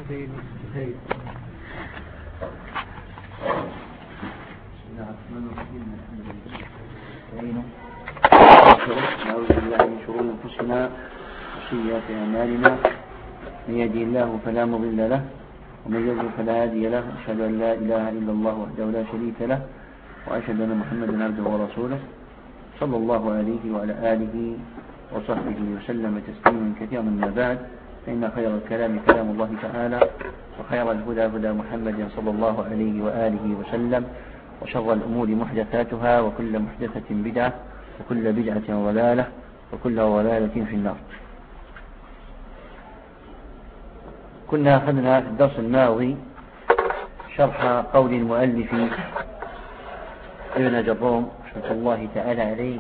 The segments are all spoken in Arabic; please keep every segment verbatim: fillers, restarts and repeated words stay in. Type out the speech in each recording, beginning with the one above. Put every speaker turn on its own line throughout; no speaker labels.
هيل هيل
نعوذ بالله من شرور أنفسنا وسيئات أعمالنا، من يهده الله فلا مضل له ومن يضلل فلا هادي له، أشهد أن لا إله إلا الله وحده لا شريك له، وأشهد أن محمدا عبده ورسوله صلى الله عليه وعلى آله وصحبه وسلم تسليما كثيرا. من بعد، فإن خير الكلام كلام الله تعالى، وخير الهدى هدى محمد صلى الله عليه وآله وسلم، وشر الأمور محدثاتها، وكل محدثة بدعة، وكل بدعة ضلالة، وكل ضلالة في النار. كنا أخذنا في الدرس الماضي شرح قول المؤلف ابن جروم رحمة الله تعالى عليه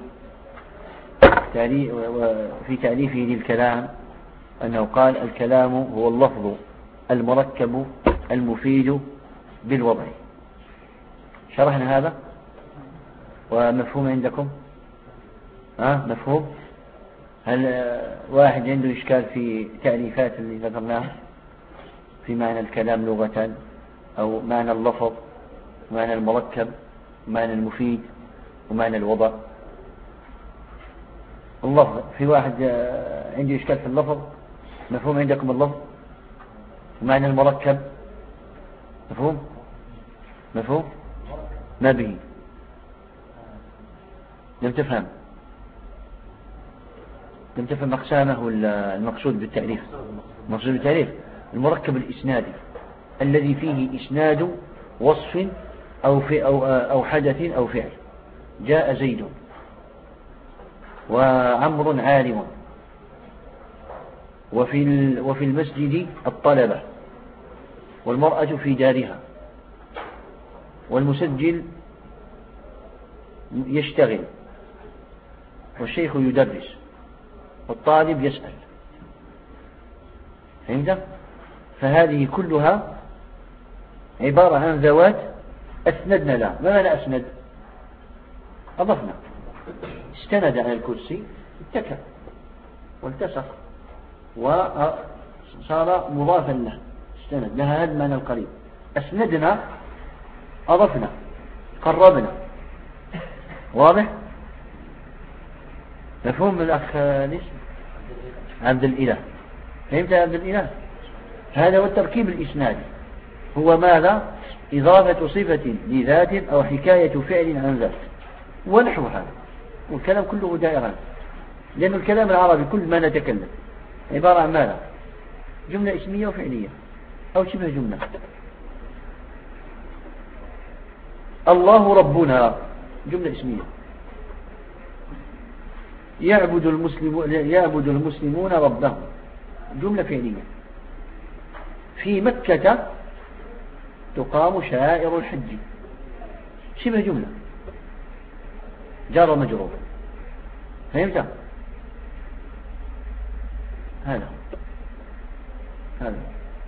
في تأليفه للكلام، أنه قال: الكلام هو اللفظ المركب المفيد بالوضع. شرحنا هذا ومفهوم عندكم؟ ها مفهوم؟ هل واحد عنده إشكال في تعريفات اللي ذكرناها في معنى الكلام لغة، أو معنى اللفظ، معنى المركب، معنى المفيد، ومعنى الوضع؟ اللفظ، في واحد عنده إشكال في اللفظ؟ مفهوم عندكم اللفظ؟ ومعنى المركب مفهوم؟ مفهوم؟ ما به؟ لم تفهم؟ لم تفهم أقسامه المقصود بالتعريف؟ المقصود بالتعريف المركب الإسنادي الذي فيه إسناد وصف أو, في أو, أو حدث أو فعل. جاء زيد وعمر عالم، وفي, وفي المسجد الطلبة، والمرأة في دارها، والمسجل يشتغل، والشيخ يدرس، والطالب يسأل. فهمت؟ فهذه كلها عبارة عن ذوات أسندنا لها. ما معنى أسند؟ أضفنا، استند على الكرسي، اتكى والتصق وصار مضافا له، استند لها. هذا معنى القريب. أسندنا، أضفنا، قربنا. واضح؟ مفهوم الأخ نسم عبد الإله؟ فهمت يا عبد الإله؟ هذا هو التركيب الإسنادي. هو ماذا؟ إضافة صفة لذات أو حكاية فعل عن ذات ونحو هذا. والكلام كله دائرا، لأن الكلام العربي كل ما نتكلم عبارة عن ماذا؟ جملة اسمية وفعلية أو شبه جملة. الله ربنا جملة اسمية. يعبد المسلمون يعبد المسلمون ربهم جملة فعلية. في مكة تقام شعائر الحج شبه جملة، جار مجرور. فهمت؟ هذا هذا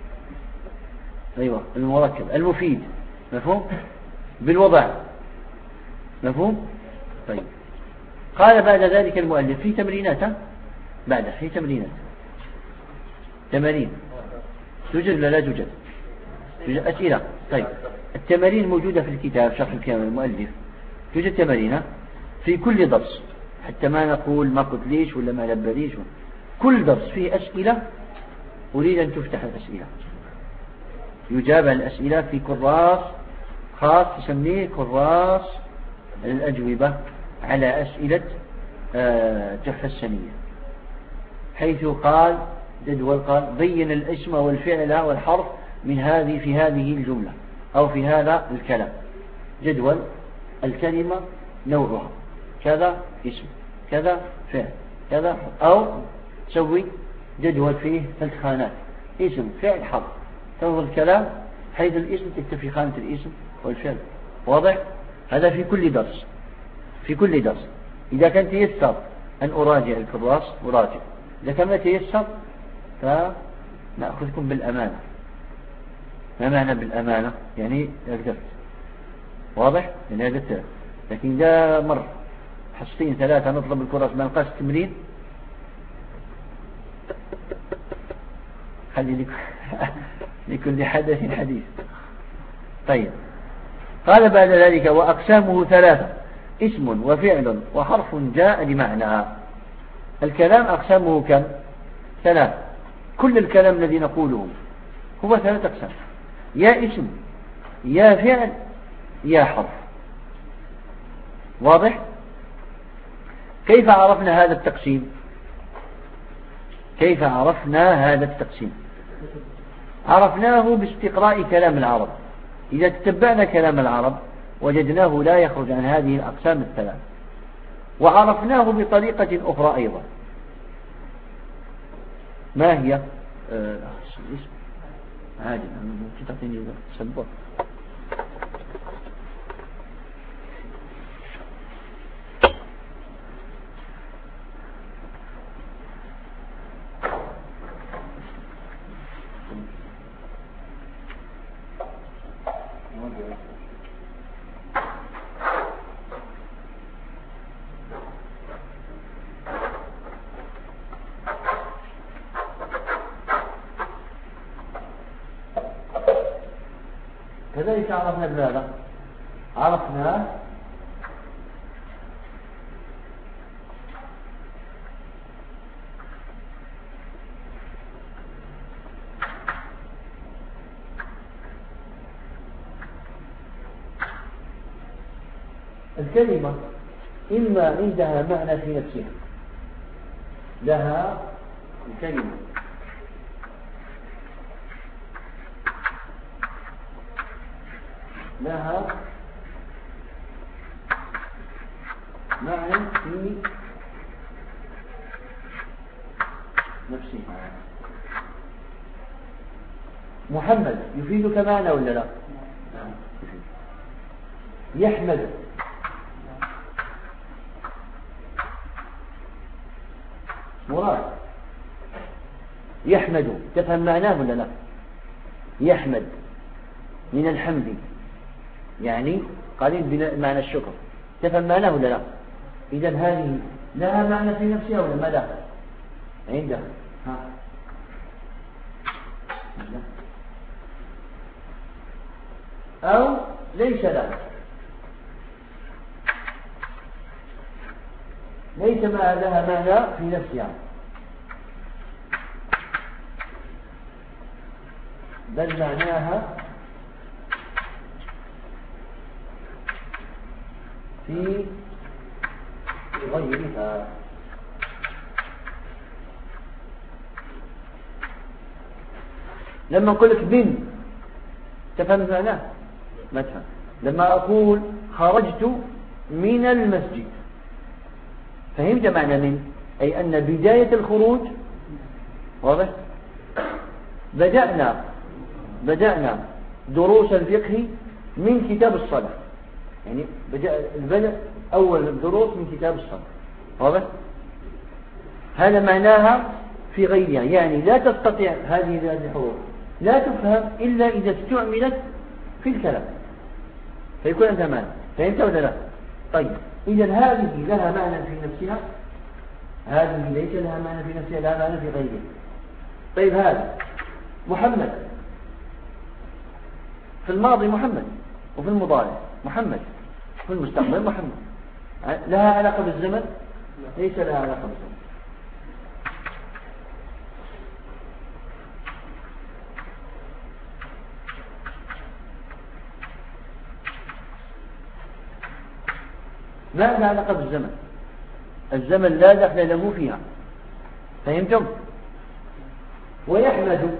أيوة المركب المفيد. مفهوم؟ بالوضع. مفهوم؟ طيب. قال بعد ذلك المؤلف في تمرينات، بعد في تمرينات تمارين توجد ولا لا توجد؟ توجد أسئلة. طيب، التمارين موجودة في الكتاب شرح الكلام المؤلف. توجد تمارين في كل درس، حتى ما نقول ما قلت ليش ولا ما لبليش. كل درس فيه أسئلة، أريد أن تفتح الأسئلة، يجاب عن الأسئلة في كراس خاص تسميه كراس الأجوبة على أسئلة تحفة السنية، حيث قال جدول قال بين الاسم والفعل والحرف من هذه في هذه الجملة أو في هذا الكلام. جدول الكلمة نوعها كذا اسم كذا فعل كذا، أو تسوي جدول فيه ثلاث خانات: اسم فعل حرف. تنظر الكلام حيث الاسم تكتب في خانة الاسم والفعل. واضح؟ هذا في كل درس، في كل درس. إذا كان تيسر أن أراجع الكراس أراجع، إذا كان ما تيسر فنأخذكم بالأمانة. ما معنى بالأمانة؟ يعني أقدرت. واضح؟ يعني أقدرت. لكن إذا مر حصتين ثلاثة نطلب الكراس ما نلقاش التمرين، خلي لك لكل حدث حديث. طيب، قال بعد ذلك وأقسامه ثلاثة: اسم وفعل وحرف جاء لمعنى. الكلام أقسامه كم؟ ثلاث. كل الكلام الذي نقوله هو ثلاث أقسام: يا اسم، يا فعل، يا حرف. واضح؟ كيف عرفنا هذا التقسيم؟ كيف عرفنا هذا التقسيم؟ عرفناه باستقراء كلام العرب. إذا تتبعنا كلام العرب وجدناه لا يخرج عن هذه الأقسام الثلاث. وعرفناه بطريقة أخرى أيضا. ما هي؟ أه عادي تعطيني سبب. كذلك عرفنا بماذا؟ عرفنا الكلمة إما عندها معنى في نفسها، لها الكلمة لها معنى في نفسها. محمد يفيدك معنى ولا لا؟ يحمد مراد يحمد، تفهم معناه ولا لا؟ يحمد من الحمد، يعني قريب بمعنى الشكر. تفهم معناه ولا لا؟ إذا هذه لها معنى في نفسها ولا ما لها؟ عندها ها أو ليس لها، ليس ما لها معنى في نفسها، بل معناها في غيرها. لما أقول لك من، تفهم معناه؟ ما تفهم. لما أقول خرجت من المسجد، فهمت معنى من؟ أي أن بداية الخروج واضح. بدأنا بدأنا دروس الفقه من كتاب الصلاة، يعني بدأ أول الدروس من كتاب الصلاة، واضح؟ هذا معناها في غيرها، يعني لا تستطيع هذه الحروف لا تفهم إلا إذا استعملت في الكلام فيكون لها معنى. فهمت ولا لا؟ طيب، إذا هذه لها معنى في نفسها، هذه ليس لها معنى في نفسها، لها معنى في غيرها. طيب، هذا محمد في الماضي محمد، وفي المضارع محمد، في المستقبل محمد. لها علاقة بالزمن؟ ليس لها علاقة بالزمن. ما لها علاقة بالزمن، الزمن لا دخل له فيها. فهمتم؟ ويحمد،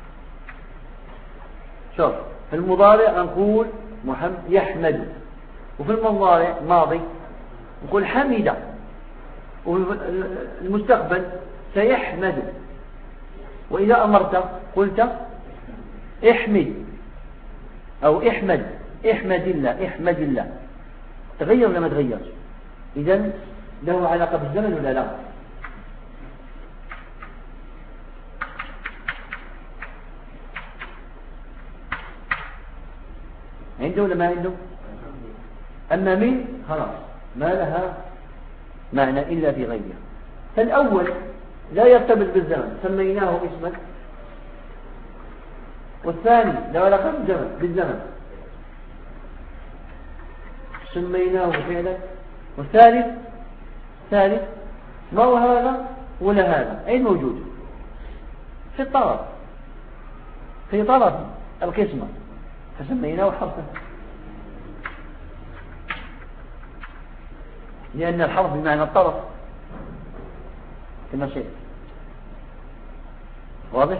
شوف في المضارع نقول محمد يحمد، وفي المضارع ماضي نقول حمد، وفي المستقبل سيحمد. وإذا أمرت قلت احمد أو احمد، احمد الله، احمد الله. تغير ولا ما تغير؟ إذن له علاقة بالزمن ولا لا؟ عنده ولا ما عنده؟ أما من خلاص ما لها معنى إلا في غيرها. فالأول لا يرتبط بالزمن، سميناه اسما والثاني له علاقة بالزمن سميناه فعلا. والثالث ثالث ما هو هذا ولا هذا، أين موجود؟ في الطرف، في طرف القسمة، فسميناه حرفا، لأن الحرف بمعنى الطرف كما شيء واضح؟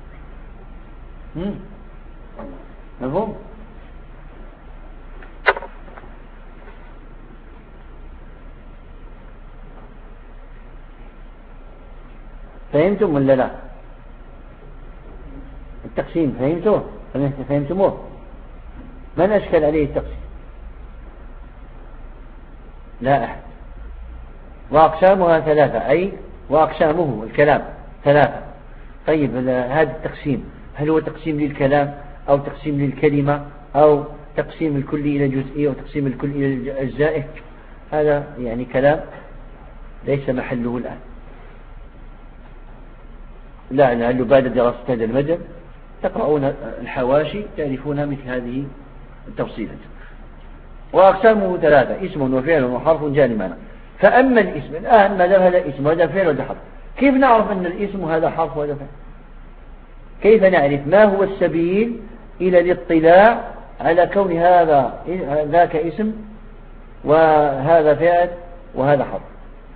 مفهوم؟ فهمتم ولا لا؟ التقسيم فهمتوه؟ فهمتموه؟ من أشكل عليه التقسيم؟ لا أحد. وأقسامها ثلاثة، أي وأقسامه الكلام ثلاثة. طيب هذا التقسيم هل هو تقسيم للكلام أو تقسيم للكلمة أو تقسيم الكل إلى جزئي أو تقسيم الكل إلى أجزائه؟ هذا يعني كلام ليس محله الآن. لا لعل بعد دراسة هذا المجال تقرؤون الحواشي تعرفون مثل هذه التفصيلات. وأقسامه ثلاثة: اسم وفعل وحرف جاء لمعنى. فأما الاسم الآن ما دام هذا اسم وهذا فعل وهذا حرف، كيف نعرف أن الاسم هذا حرف وهذا فعل؟ كيف نعرف ما هو السبيل إلى الاطلاع على كون هذا ذاك اسم وهذا فعل وهذا حرف؟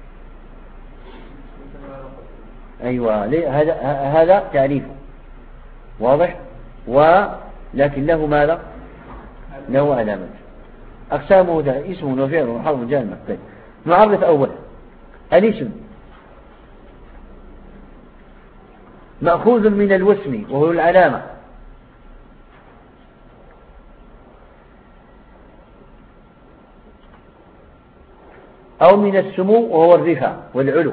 أيوة هذا هذا تعريفه واضح، ولكن له ماذا؟ له علامة. أقسامه اسم وفعل وحرف جاء لمعنى. نعرف أولا الاسم مأخوذ من الوسم وهو العلامة، أو من السمو وهو الرفع والعلو.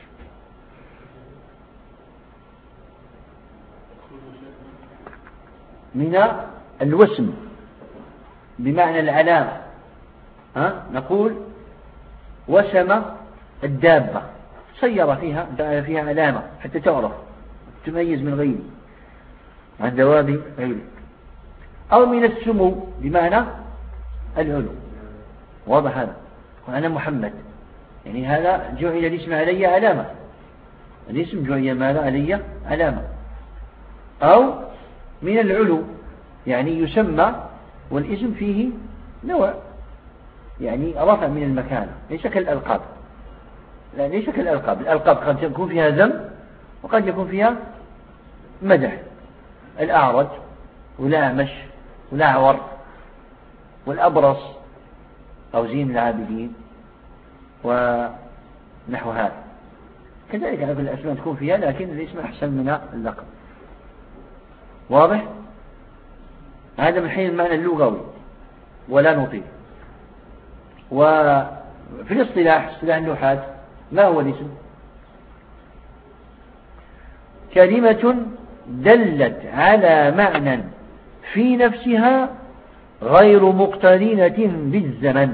من الوسم بمعنى العلامة، ها؟ نقول وسم الدابة، سير فيها فيها علامة حتى تعرف تميز من غيره عن دواب غيره. أو من السمو بمعنى العلو، واضح هذا؟ وأنا محمد، يعني هذا جعل الاسم علي علامة، الاسم جعل ماذا علي علامة. أو من العلو يعني يسمى والاسم فيه نوع، يعني رفع من المكانة، ليس كالألقاب. لا ليس كالألقاب، الألقاب قد يكون فيها ذم وقد يكون فيها مدح. الأعرج والأعمش والأعور والأبرص أو زين العابدين ونحو هذا. كذلك هذه الأسماء تكون فيها لكن الاسم أحسن من اللقب، واضح؟ هذا من حيث المعنى اللغوي ولا نطيل. وفي الاصطلاح اصطلاح النحاة ما هو الاسم؟ كلمة دلت على معنى في نفسها غير مقترنة بالزمن.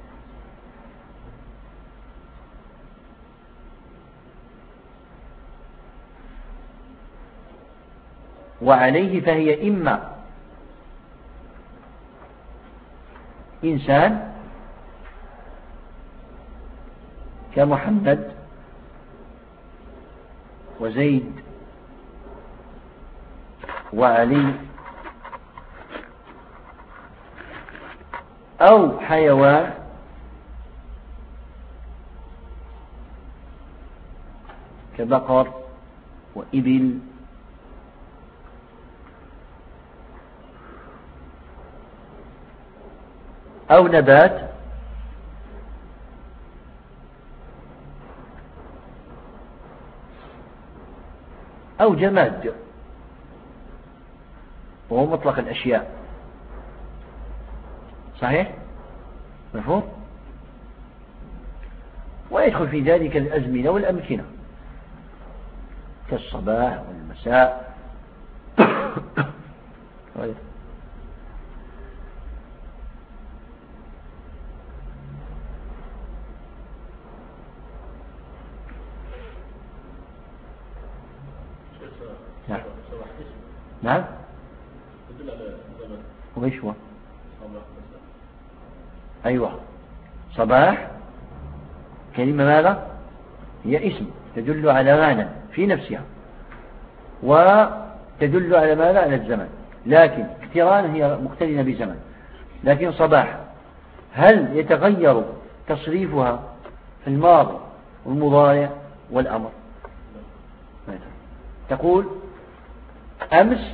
وعليه فهي إما إنسان كمحمد وزيد وعلي، أو حيوان كبقر وإبل، أو نبات أو جماد، وهو مطلق الأشياء. صحيح؟ مفهوم؟ ويدخل في ذلك الأزمنة والأمكنة كالصباح والمساء. نعم. نعم وإيش هو؟ أيوة، صباح كلمة ماذا؟ هي اسم تدل على معنى في نفسها، وتدل على ماذا؟ على الزمن، لكن اقتران هي مقترنة بزمن. لكن صباح هل يتغير تصريفها في الماضي والمضارع والأمر؟ تقول أمس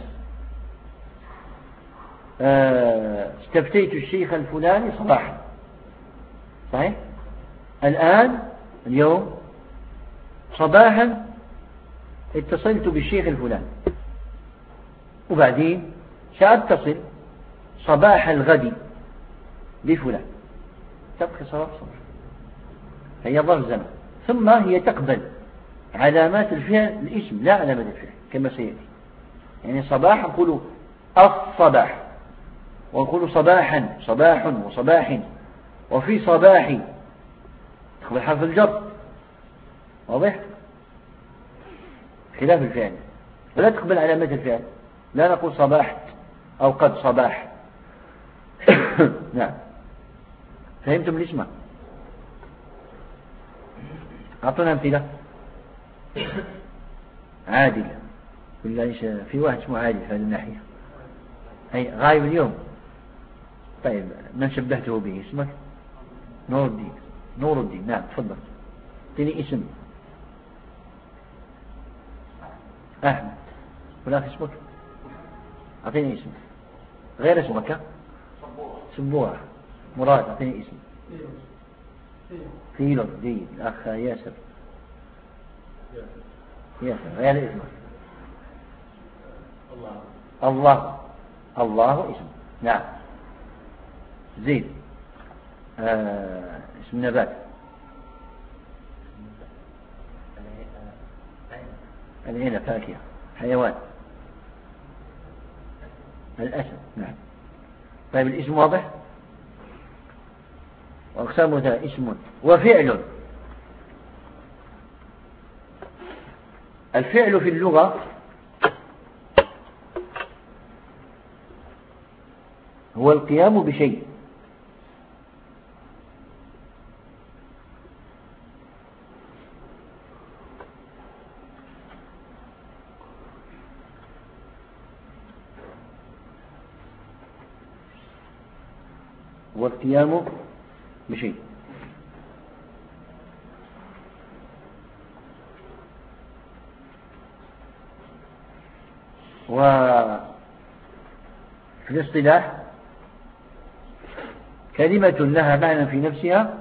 استفتيت الشيخ الفلاني صباحا، صحيح؟ الآن اليوم صباحا اتصلت بالشيخ الفلاني، وبعدين سأتصل صباح الغد بفلان، تبقى صباح صباح، هي ظرف زمن. ثم هي تقبل علامات الفعل الاسم لا علامات الفعل كما سيأتي. يعني صباح نقول الصباح، ونقول صباحا صباح وصباح، وفي صباح تقبل حرف الجر، واضح؟ خلاف الفعل، ولا تقبل علامات الفعل، لا نقول صباحت أو قد صباح. نعم، فهمتم الاسم؟ أعطونا أمثلة. عادل، بالله في واحد اسمه عادل في هذه الناحية، أي غايب اليوم. طيب من شبهته به؟ اسمك نور الدين. نور الدين، نعم تفضل، اعطيني اسم. أحمد، ولا اسمك؟ اعطيني اسم غير اسمك. سبوع. مراد، اعطيني اسم. فيلو، جيد. الأخ ياسر. ياسر غير اسمك. الله. الله، الله اسم، نعم. زيد، آه اسم نبات. العنب فاكهة. حيوان الأسد، نعم. طيب الاسم واضح؟ وأقسامه ذا اسم وفعل. الفعل في اللغة هو القيام بشيء، والقيام بشيء. وفي الاصطلاح كلمة لها معنى في نفسها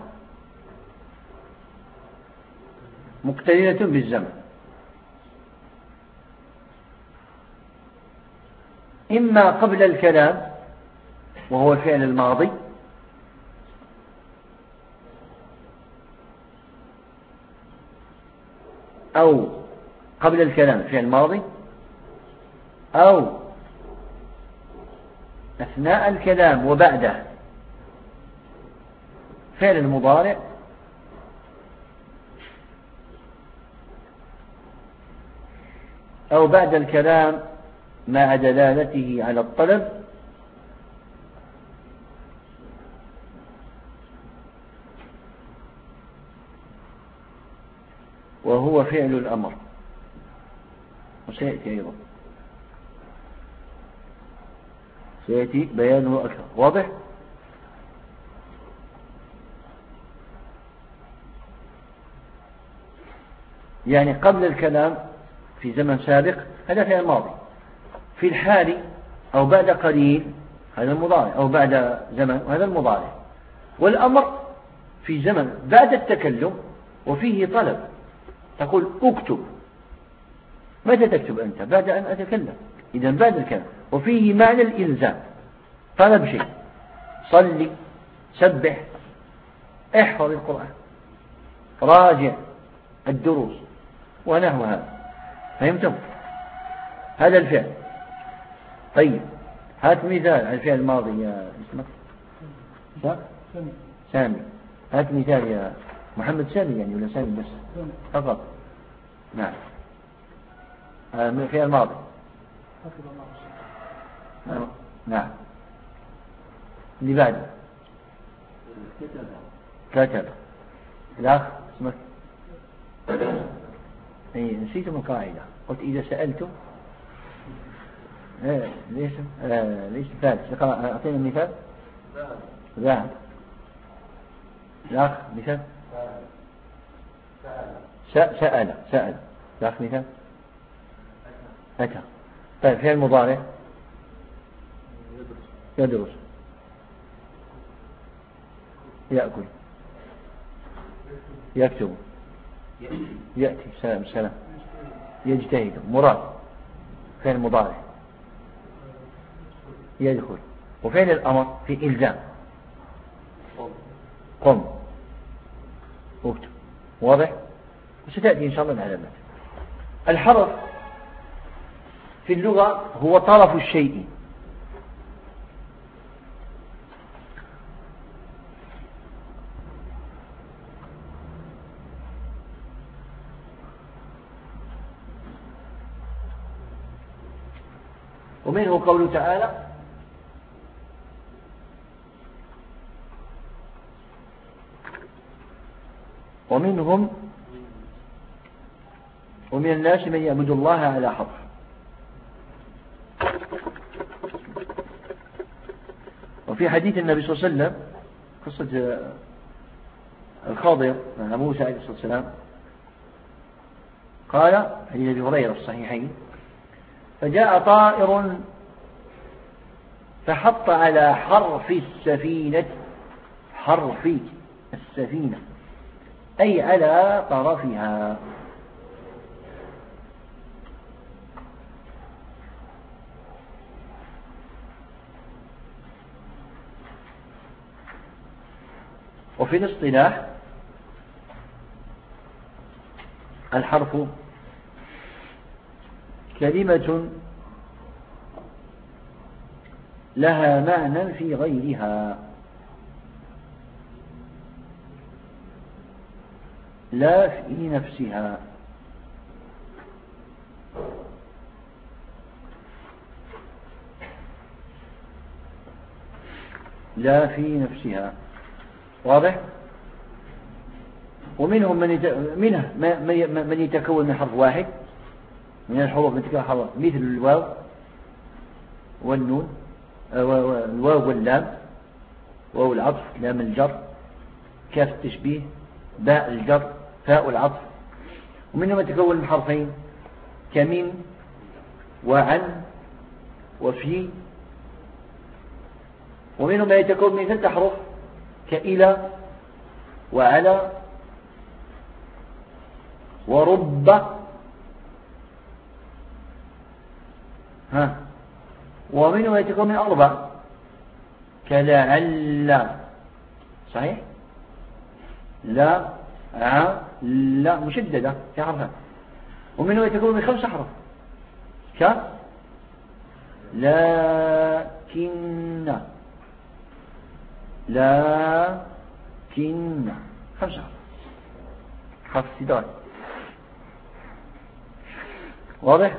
مقترنة بالزمن، إما قبل الكلام وهو الفعل الماضي، أو قبل الكلام فعل ماضي، أو أثناء الكلام وبعده فعل المضارع، أو بعد الكلام مع دلالته على الطلب، وهو فعل الأمر، وسيأتي أيضا سيأتي بيانه أكثر. واضح؟ يعني قبل الكلام في زمن سابق هذا فعل ماضي، في الحال أو بعد قليل هذا المضارع، أو بعد زمن هذا المضارع. والأمر في زمن بعد التكلم وفيه طلب، تقول اكتب، متى تكتب أنت؟ بعد أن أتكلم، إذا بعد الكلام، وفيه معنى الإلزام، طلب شيء، صلي، سبح، احفظ القرآن، راجع الدروس ونحو هذا. فهمتم؟ هذا الفعل. طيب هات مثال على الفعل الماضي يا اسمك سامي. هات مثال يا محمد. سامي يعني ولا سامي بس فقط؟ نعم. الفعل الماضي. نعم. اللي بعده كتب. الأخ اسمك اي نسيتم القاعدة. قلت إذا سألتم آه ليش آه ليش ثالث. أعطينا المثال. ذهب. الأخ مثال. سأل سأل. الأخ مثال. أتى. طيب فعل المضارع يدرس يأكل يكتب يأتي سلام سلام يجتهد مراد فعل المضارع يدخل. وفعل الأمر في إلزام قم اكتب. واضح. وستأتي إن شاء الله العلامات. الحرف في اللغة هو طرف الشيء. ومنه قوله تعالى ومنهم ومن الناس من يعبد الله على حرف. وفي حديث النبي صلى الله عليه وسلم قصة الخاضر مع موسى عليه الصلاة والسلام قال حديث أبي هريرة في الصحيحين فجاء طائر فحط على حرف السفينة حرف السفينة أي على طرفها. وفي الاصطلاح الحرف كلمة لها معنى في غيرها لا في نفسها. لا في نفسها. واضح. ومنهم من يت... منه من يتكون من حرف واحد من الحروف من تكون حرف مثل الواو والنون الواو واللام واو العطف لام الجر كاف التشبيه باء الجر فاء العطف. ومنهم من يتكون من حرفين كمن وعن وفي. ومنهم من يتكون من ثلاث أحرف كإلى وعلى ورب. ها. ومنهم يتكون من أربع كلعل. صحيح. لا ع لا مشددة في حرفها. ومنهم يتكون من خمس أحرف ك لكن لكن خمس أحرف حرف استدراج. واضح.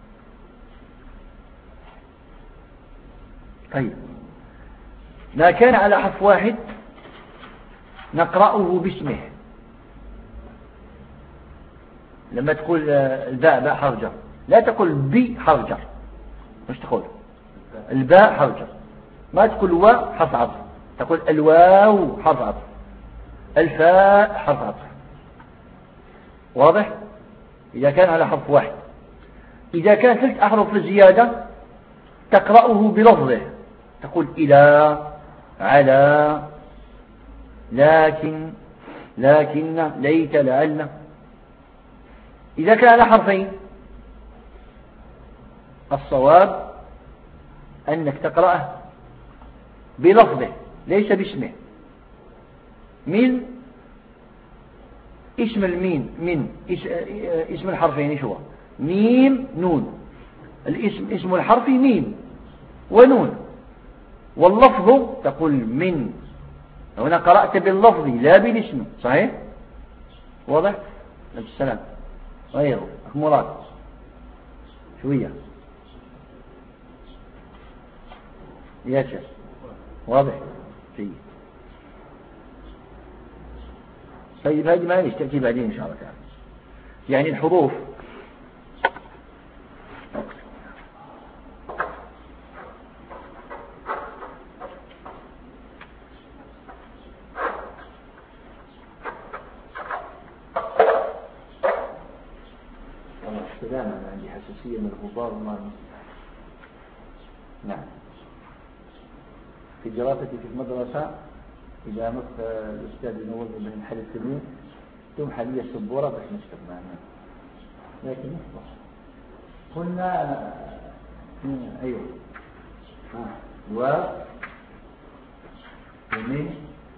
طيب ما كان على حرف واحد نقرأه باسمه. لما تقول الباء باء حرف جر لا تقول بي حرف جر. مش تقول الباء حرف جر. ما تقول واو حرف عطف. تقول الواو حرف عطف الفاء حرف عطف. واضح. إذا كان على حرف واحد. إذا كان ثلاث أحرف زيادة تقرأه بلفظه. تقول إلى على لكن لكن ليت لعل. إذا كان على حرفين الصواب أنك تقرأه بلفظه ليس باسمه. من اسم المين من اسم الحرفين ايش هو؟ ميم نون. الاسم اسم الحرف ميم ونون واللفظ تقول من. هنا قرأت باللفظ لا بالاسم. صحيح. واضح. السلام غيره مراد شوية يا شيخ. واضح. جيد. طيب هذه معلش تأتي بعدين إن شاء الله تعالى. يعني الحروف السلام، أنا عندي حساسية من الغبار وما نعم. في دراستي في المدرسة إذا مس الأستاذ ينور بن حل التلميذ تمحى لي السبورة باش نكتب معنا، لكن نصبح قلنا أيوه ها و ومن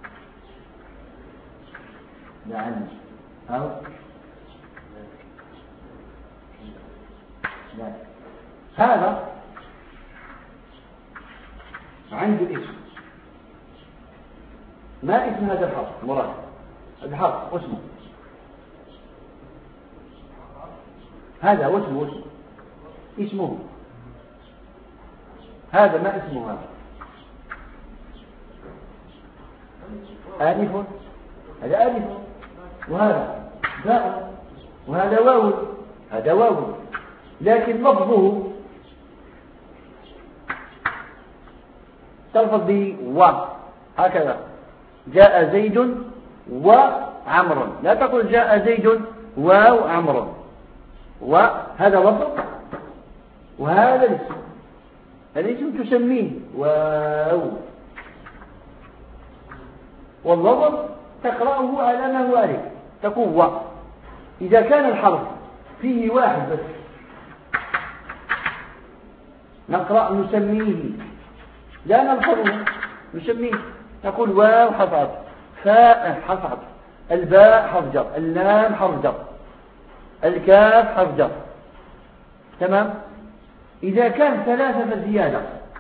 لعل أو لا. هذا عنده اسم. ما اسم هذا الحرف مراد؟ الحرف اسمه هذا واسمه اسمه اسمه هذا ما اسمه هذا؟ آلف، هذا آلف، وهذا باء، وهذا واو، هذا واو، لكن لفظه تلفظ به و هكذا، جاء زيد وعمر، لا تقول جاء زيد واو عمر، وهذا لفظ وهذا الاسم، الاسم تسميه واو، واللفظ تقرأه على ما هو عليه، تقول و. إذا كان الحرف فيه واحد بس نقرأ نسميه، لا نلفظه نسميه، نقول واو حرف عطف، فاء حرف عطف، الباء حرف جر، اللام حرف جر، الكاف حرف جر، تمام. إذا كان ثلاثة فزيادة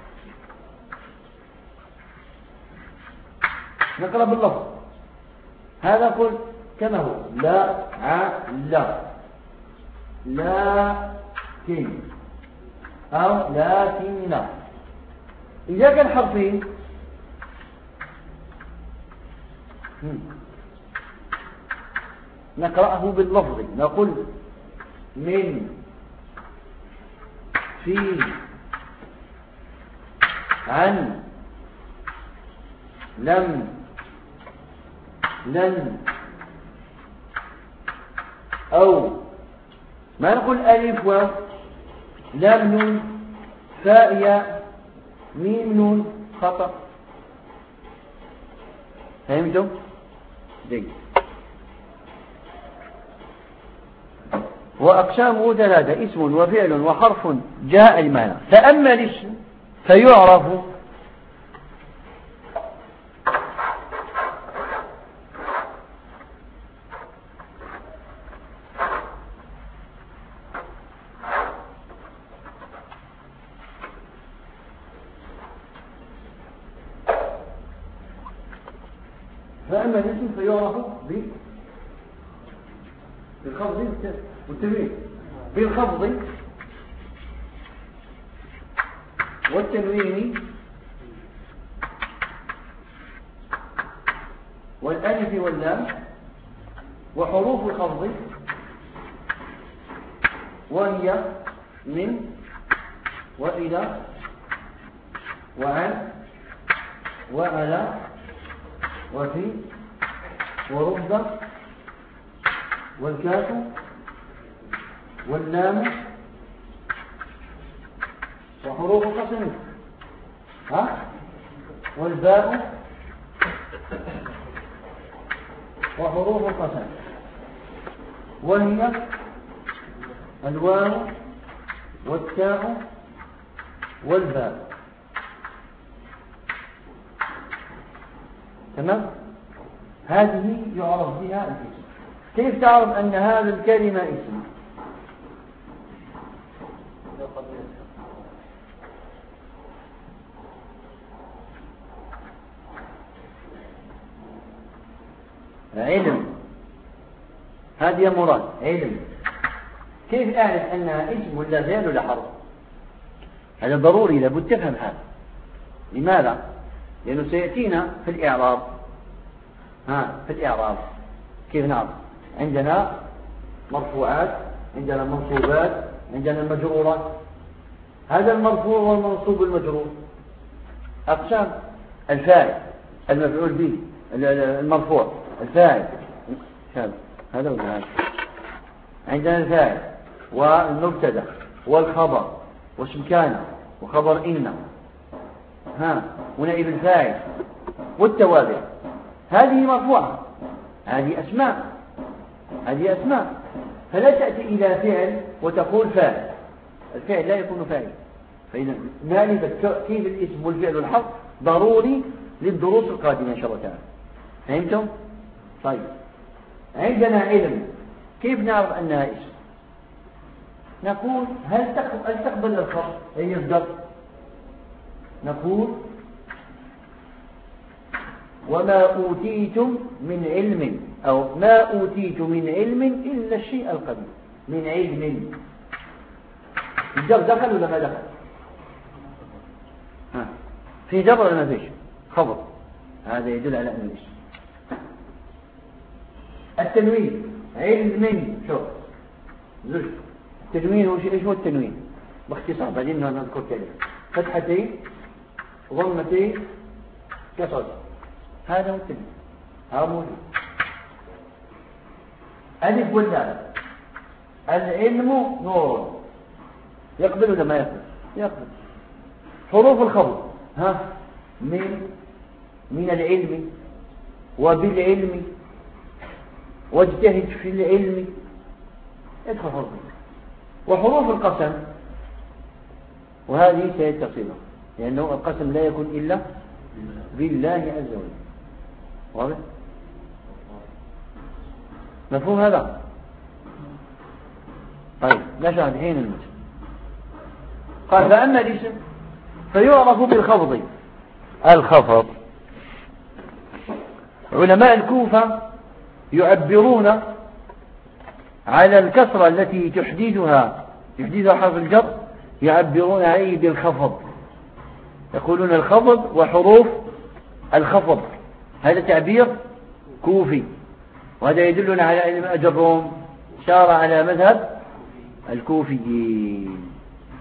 نقرأ باللفظ، هذا قل كما هو لا ع لا لكن أو لكن. إذا كان حرفين نقرأه باللفظ، نقول من في عن لم لن أو. ما نقول ألف و لام نون فاء ياء ميم نون خطأ. فهمتم؟ جيد. وأقسامه ثلاثة: اسم وفعل وحرف جاء المعنى. فأما الاسم فيعرف فأما الاسم فيعرف بالخفض والتنوين، بالخفض والتنوين والألف واللام وحروف الخفض، وهي من وإلى وعن وعلى وفي ورب والكاف واللام وحروف القسم ها والباء وحروف القسم، وهي الواو والتاء والباء. تمام. هذه يعرف بها الاسم. كيف تعرف أن هذا الكلمة اسم؟ علم. هذه مراد علم. كيف أعرف أنها اسم ولا فعل ولا حرف؟ هذا ضروري، لابد تفهم هذا. لماذا؟ لأنه سيأتينا في الإعراب. ها في الإعراب كيف نعرف؟ عندنا مرفوعات، عندنا منصوبات، عندنا مجرورات. هذا المرفوع والمنصوب والمجرور أقسام: الفاعل، المفعول به، المرفوع، الفاعل، هذا هو هذا. عندنا الفاعل والمبتدا والخبر واسم كان وخبر إن، ها ونائب الفاعل والتوابع. هذه مرفوعة، هذه أسماء، هذه أسماء. فلا تأتي إلى فعل وتقول فاعل، الفعل لا يكون فاعل. فإذا معرفة ترتيب الاسم والفعل والحرف ضروري للدروس القادمة إن شاء الله تعالى. فهمتم؟ طيب، عندنا علم، كيف نعرف أنها اسم؟ نقول هل تقبل الخبر أي يصدر؟ نقول وما أوتيتم من علم، أو ما أوتيت من علم إلا الشيء القليل. من علم الجر دخل ولا ما دخل؟ ها. في جر ولا ما فيش؟ خبر، هذا يدل على أن الاسم. التنوين علم، شوف زوج التنوين هو ايش هو التنوين باختصار، بعدين نذكر كلمة: فتحتين، ضمتين، كسر. هذا هو التنوين، هذا موجود. ألف واللام. العلم نور، يقبل ولا ما يقبل؟ يقبل. حروف الخبر: ها من، من العلم، وبالعلم، واجتهد في العلم، ادخل حروف. وحروف القسم، وهذه سيتصلها، لأنه القسم لا يكون إلا بالله عز وجل. واضح؟ مفهوم هذا؟ طيب نشرح الحين المثل. قال: فأما الاسم فيعرف بالخفض. الخفض علماء الكوفة يعبرون على الكسرة التي تحديثها يحديثها حرف الجر، يعبرون عليه بالخفض، يقولون الخفض وحروف الخفض. هذا تعبير كوفي، وهذا يدلنا على أن أجرهم سار على مذهب الكوفيين.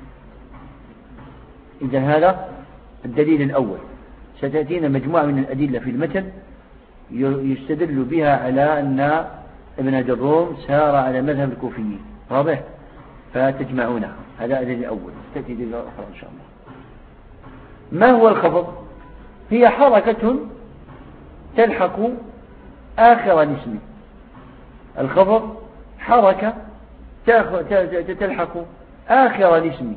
إذا هذا الدليل الأول. ستأتينا مجموعة من الأدلة في المتن يستدل بها على أن ابن جروم سار على مذهب الكوفيين. واضح؟ فتجمعونها. هذا الدليل الأول. تأتي دليل أخرى إن شاء الله. ما هو الخفض؟ هي حركة تلحق آخر الاسم. الخفض حركة تلحق آخر الاسم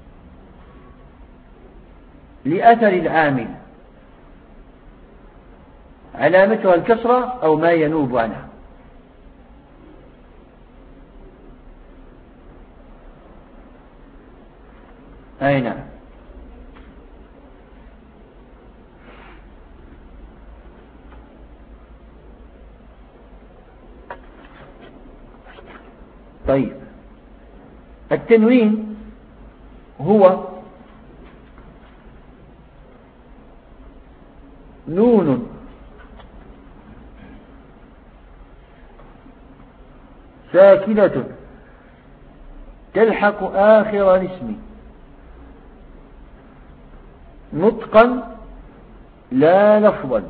لأثر العامل، علامتها الكسرة أو ما ينوب عنها. أي نعم. طيب، التنوين هو نون ساكنة تلحق آخر الاسم نطقا لا لفظا.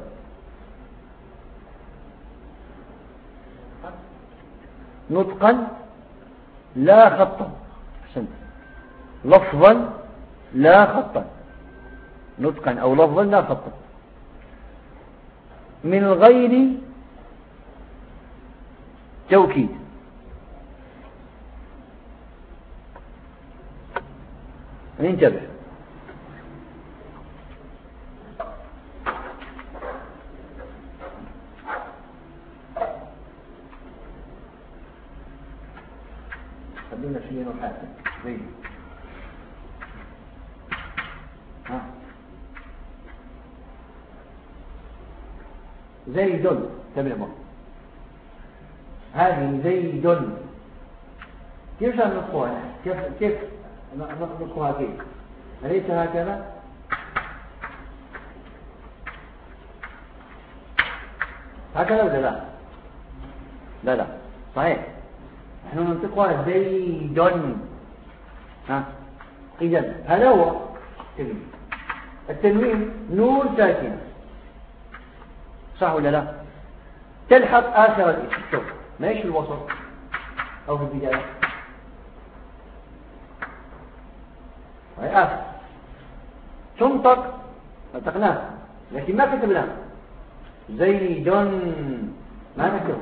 نطقا لا خطا. أحسنت. لفظا لا خطا. نطقا أو لفظا لا خطا. من غير توكيد. انتبه. خلينا شيء نحاسب زي ها زيد. تمام. هذه زيد كيف نطقها؟ كيف كيف نطقها؟ كيف؟ أليس هكذا؟ هكذا ولا لا؟ لا لا صحيح، نحن ننطقها زيد. ها إذا هذا هو التنوين. التنوين نون ساكنة صح ولا لا؟ تلحق آخر الاسم. شوف ما في الوسط أو في البداية، هي آخر تنطق، نطقناها لكن ما كتبناها. زيد ما نكتب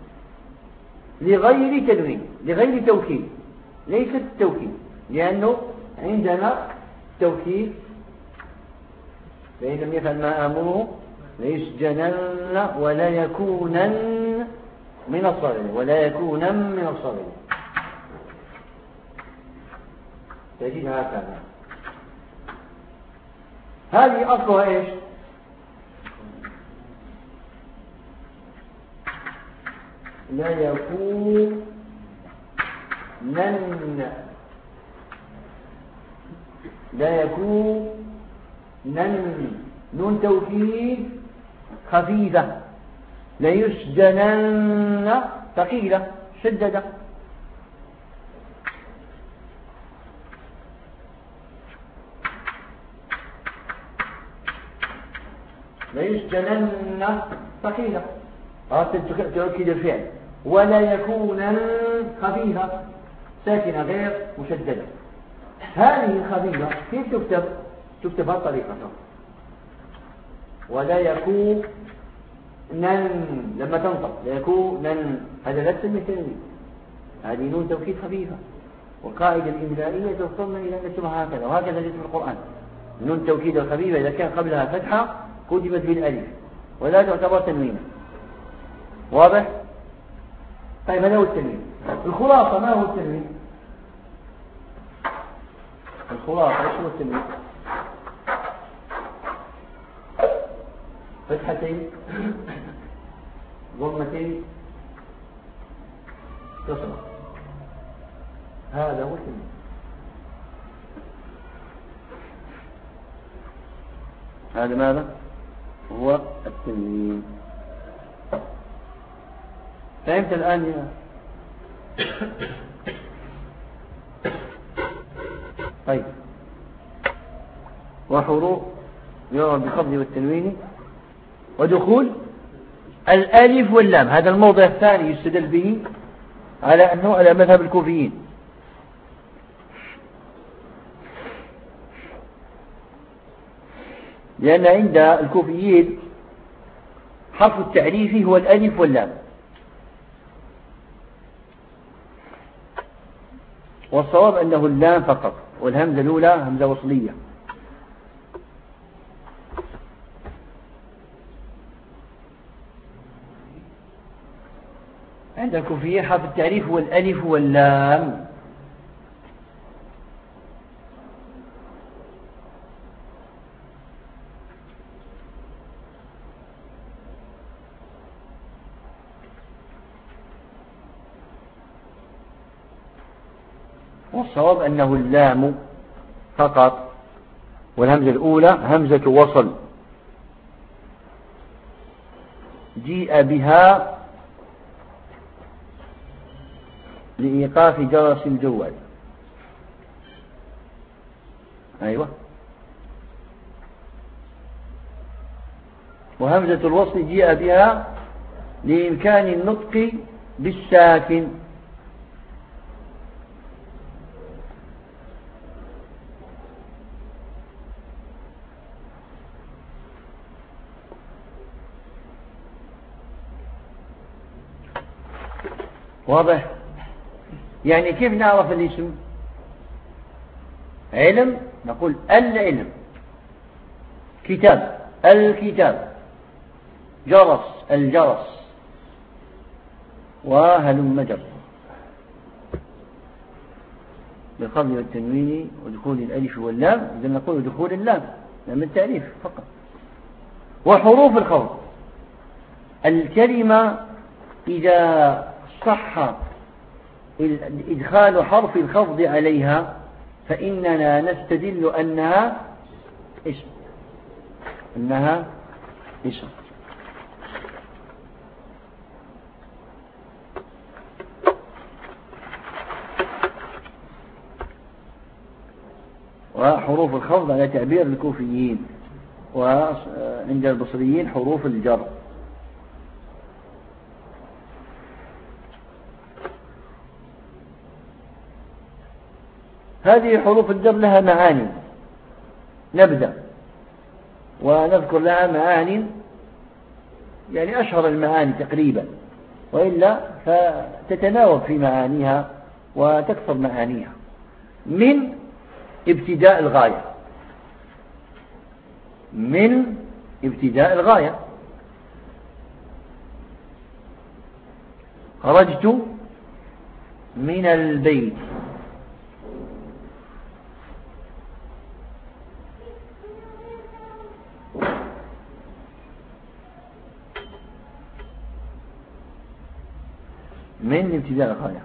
لغير تنوين، لغير توكيد، ليست التوكيد، لأنه عندنا توكيد فإن لم يفعل ما آمره ليسجنن ولا يكونن من الصاغرين، ولا يكونن من الصاغرين. تجد هكذا. هذه أصلها إيش؟ لا يكونن، لا يكونن، نون توكيد خفيفة. ليسجنن ثقيلة شددة. ليسجنن ثقيلة تؤكد الفعل. ولا يكونن خفيفة ساكنة غير مشددة. هذه الخفيفة كيف تكتب؟ تكتب بهذه الطريقة. ولا يكونن لما تنطق لا يكونن، هذا لا تسمى تنوين، هذه نون توكيد خفيفة. والقاعدة الإملائية توصلنا إلى أن نكتبها هكذا، وهكذا جاءت في القرآن. نون توكيد الخفيفة إذا كان قبلها فتحة كتبت بالألف ولا تعتبر تنوينا. واضح؟ طيب هذا هو التنوين. الخلاصة ما هو التنوين؟ الخلاصة ايش هو التنوين؟ فتحتين ضمتين كسرة، هذا هو التنوين. هذا ماذا؟ هو التنوين. فهمت الآن يا طيب. وحروف يرى بخفض والتنوين ودخول الألف واللام. هذا الموضع الثاني يستدل به على أنه على مذهب الكوفيين، لأن عند الكوفيين حرف التعريف هو الألف واللام، والصواب أنه اللام فقط، والهمزة الأولى همزة وصلية. عند الكوفيين حرف التعريف هو الألف واللام. والصواب أنه اللام فقط، والهمزة الأولى همزة وصل جيء بها لإيقاف جرس الجوال. أيوة. وهمزة الوصل جيء بها لإمكان النطق بالساكن. واضح؟ يعني كيف نعرف الاسم؟ علم نقول العلم، كتاب الكتاب، جرس الجرس، وهلم جر. بالقبل والتنوين ودخول الألف واللام، إذا نقول دخول اللام لام التعريف فقط. وحروف الخفض الكلمة إذا صح إدخال حرف الخفض عليها فإننا نستدل أنها اسم، أنها اسم. وحروف الخفض على تعبير الكوفيين، وعند البصريين حروف الجر. هذه حروف الجر لها معاني، نبدأ ونذكر لها معاني، يعني أشهر المعاني تقريبا، وإلا فتتناوب في معانيها وتكثر معانيها. من ابتداء الغاية، من ابتداء الغاية. خرجت من البيت، من ابتداء الغاية.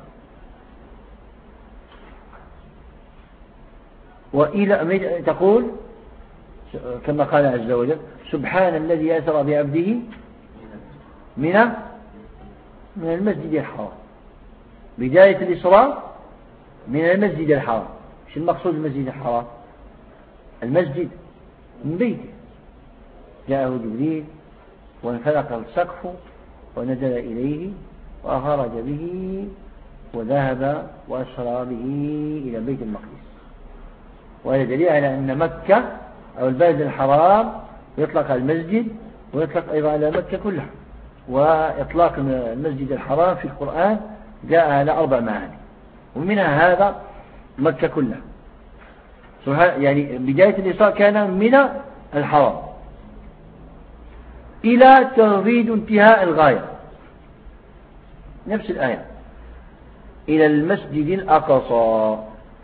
وإلى تقول كما قال عز وجل: سبحان الذي أسرى بعبده من من المسجد الحرام. بداية الإسراء من المسجد الحرام. شو المقصود المسجد الحرام؟ المسجد من بيته، جاءه جبريل وانفلق السقف ونزل إليه وخرج به وذهب وأسرى به إلى بيت المقدس. وهذا دليل على أن مكة أو البلد الحرام يطلق على المسجد، ويطلق أيضا على مكة كلها. وإطلاق المسجد الحرام في القرآن جاء على أربع معاني، ومنها هذا مكة كلها. يعني بداية الإسراء كان من الحرام إلى تغريد انتهاء الغاية، نفس الآية: إلى المسجد الأقصى.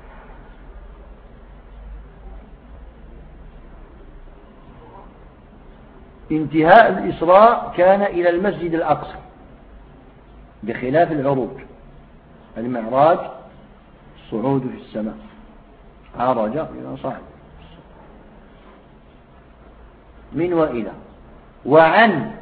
انتهاء الإسراء كان إلى المسجد الأقصى، بخلاف العروج. المعراج الصعود في السماء، عرج إلى صعد. من وإلى. وعن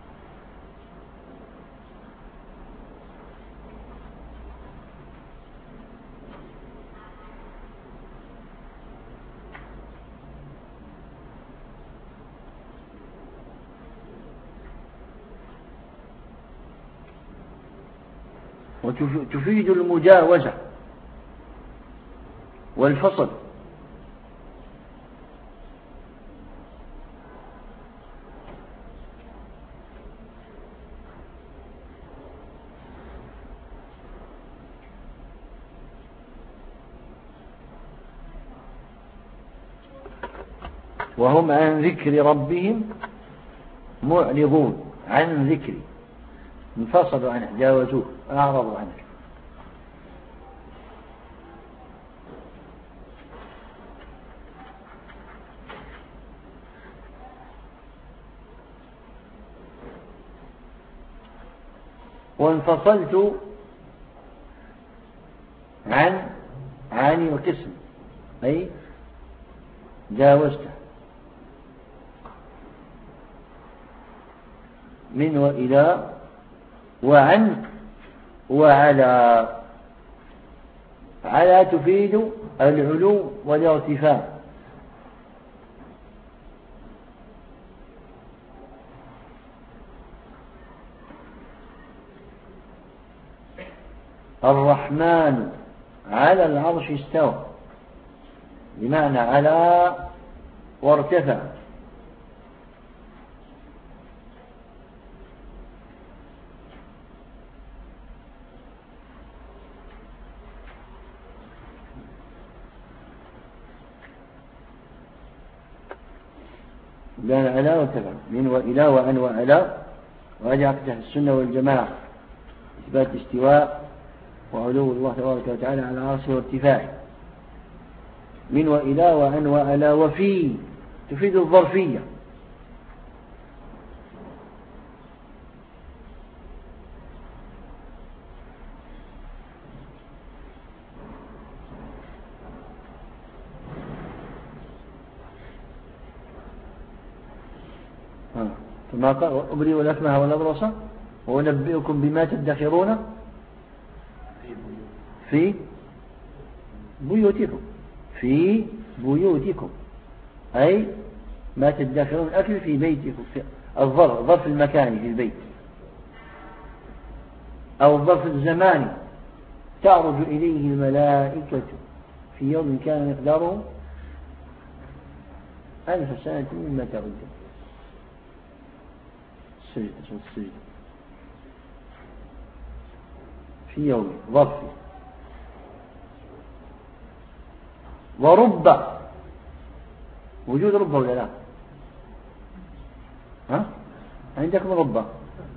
وتفيد المجاوزة والفصل. وهم عن ذكر ربهم معرضون. عن ذكري انفصلوا عنه، جاوزوه، أعرضوا عنه. وانفصلت عن عاني وقسم، أي جاوزته. من وإلى. وعن وعلى. على تفيد العلو والارتفاع. الرحمن على العرش استوى، بمعنى على وارتفع. لا على وارتفع. من وإلى وعن وعلى. وهذه عقيدة السنة والجماعة، إثبات استواء وعلو الله تبارك وتعالى على عرشه وارتفاعه. من وإلى وعن وعلى. وفي تفيد الظرفية. ثم قال: أبرئ الأكمه والأبرص وأنبئكم بما تدخرون في بيوتكم. في بيوتكم أي ما تدخرون الأكل في بيتكم، في الظرف ظرف المكان في البيت، أو الظرف الزماني. تعرج إليه الملائكة في يوم كان مقداره ألف سنة مما تعد. السجد اسم السجد في يوم ظرف. ورب وجود رب ولا لا؟ ها؟ عندكم رب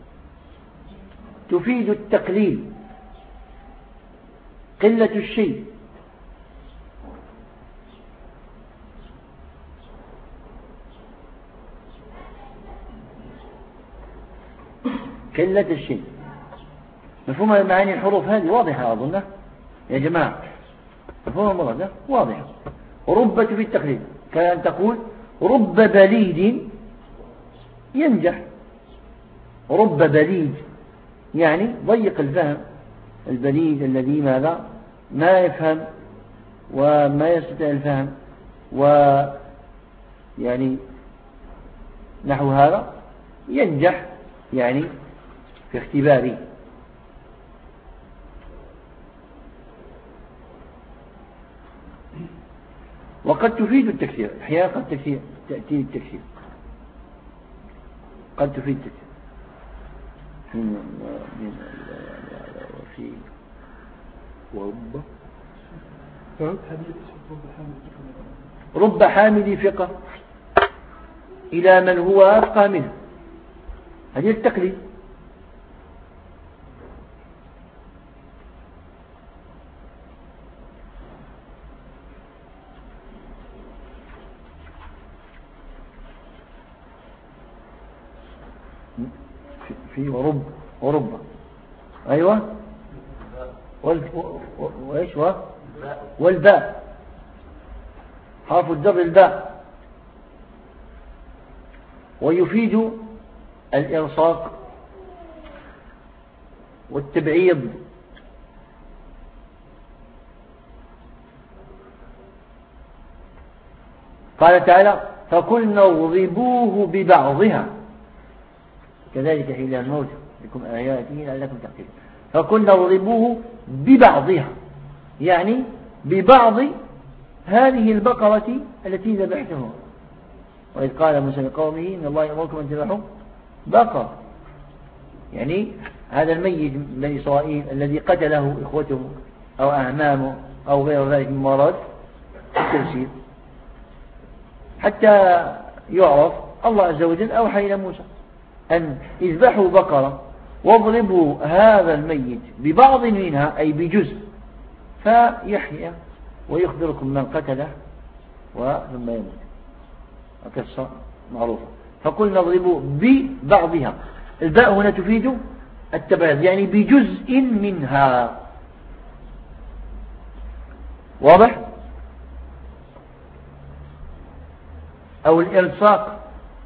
تفيد التقليل، قلة الشيء. قلة الشيء مفهوم معاني الحروف هذه واضحة أظن يا جماعة، مفهوم المراد واضحة. رب تفيد التقليل، كان تقول رب بليد ينجح. رب بليد يعني ضيق الفهم، البليد الذي ماذا ما يفهم وما يستطيع الفهم، ويعني نحو هذا ينجح يعني في اختباره. وقد تفيد التكثير، أحيانا قد تأتي التكثير، قد تفيد التكثير في ورب رب حامل فقه إلى من هو أفقه منه، هذه التقليد. في ورب ورب أيوة وإيش والباء حرف الجر الباء. ويفيد الإلصاق والتبعيض. قال تعالى فكلنا اضربوه ببعضها كذلك حين الموت لكم آياته لعلكم تعقلون. فكنا اضربوه ببعضها يعني ببعض هذه البقرة التي ذبحتها. وإذ قال موسى لقومه إن الله يأمركم أن تذبحوا بقرة، يعني هذا الميت من بني إسرائيل الذي قتله إخوته أو أعمامه أو غير ذلك من مرض التفسير، حتى يعرف الله عز وجل أوحى إلى موسى أن اذبحوا بقرة واضربوا هذا الميت ببعض منها أي بجزء فيحيى ويخبركم من قتله وثم يموت. قصة معروفة. فقلنا اضربوا ببعضها، الباء هنا تفيد التبعيض يعني بجزء منها. واضح؟ أو الإلصاق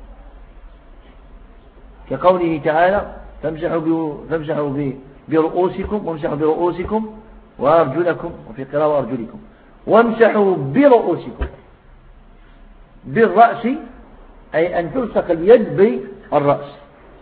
كقوله تعالى فامسحوا برؤوسكم وامسحوا برؤوسكم وأرجلكم، وفي قراءة وأرجلكم وامسحوا برؤوسكم. بالرأس أي أن تلصق اليد بالرأس.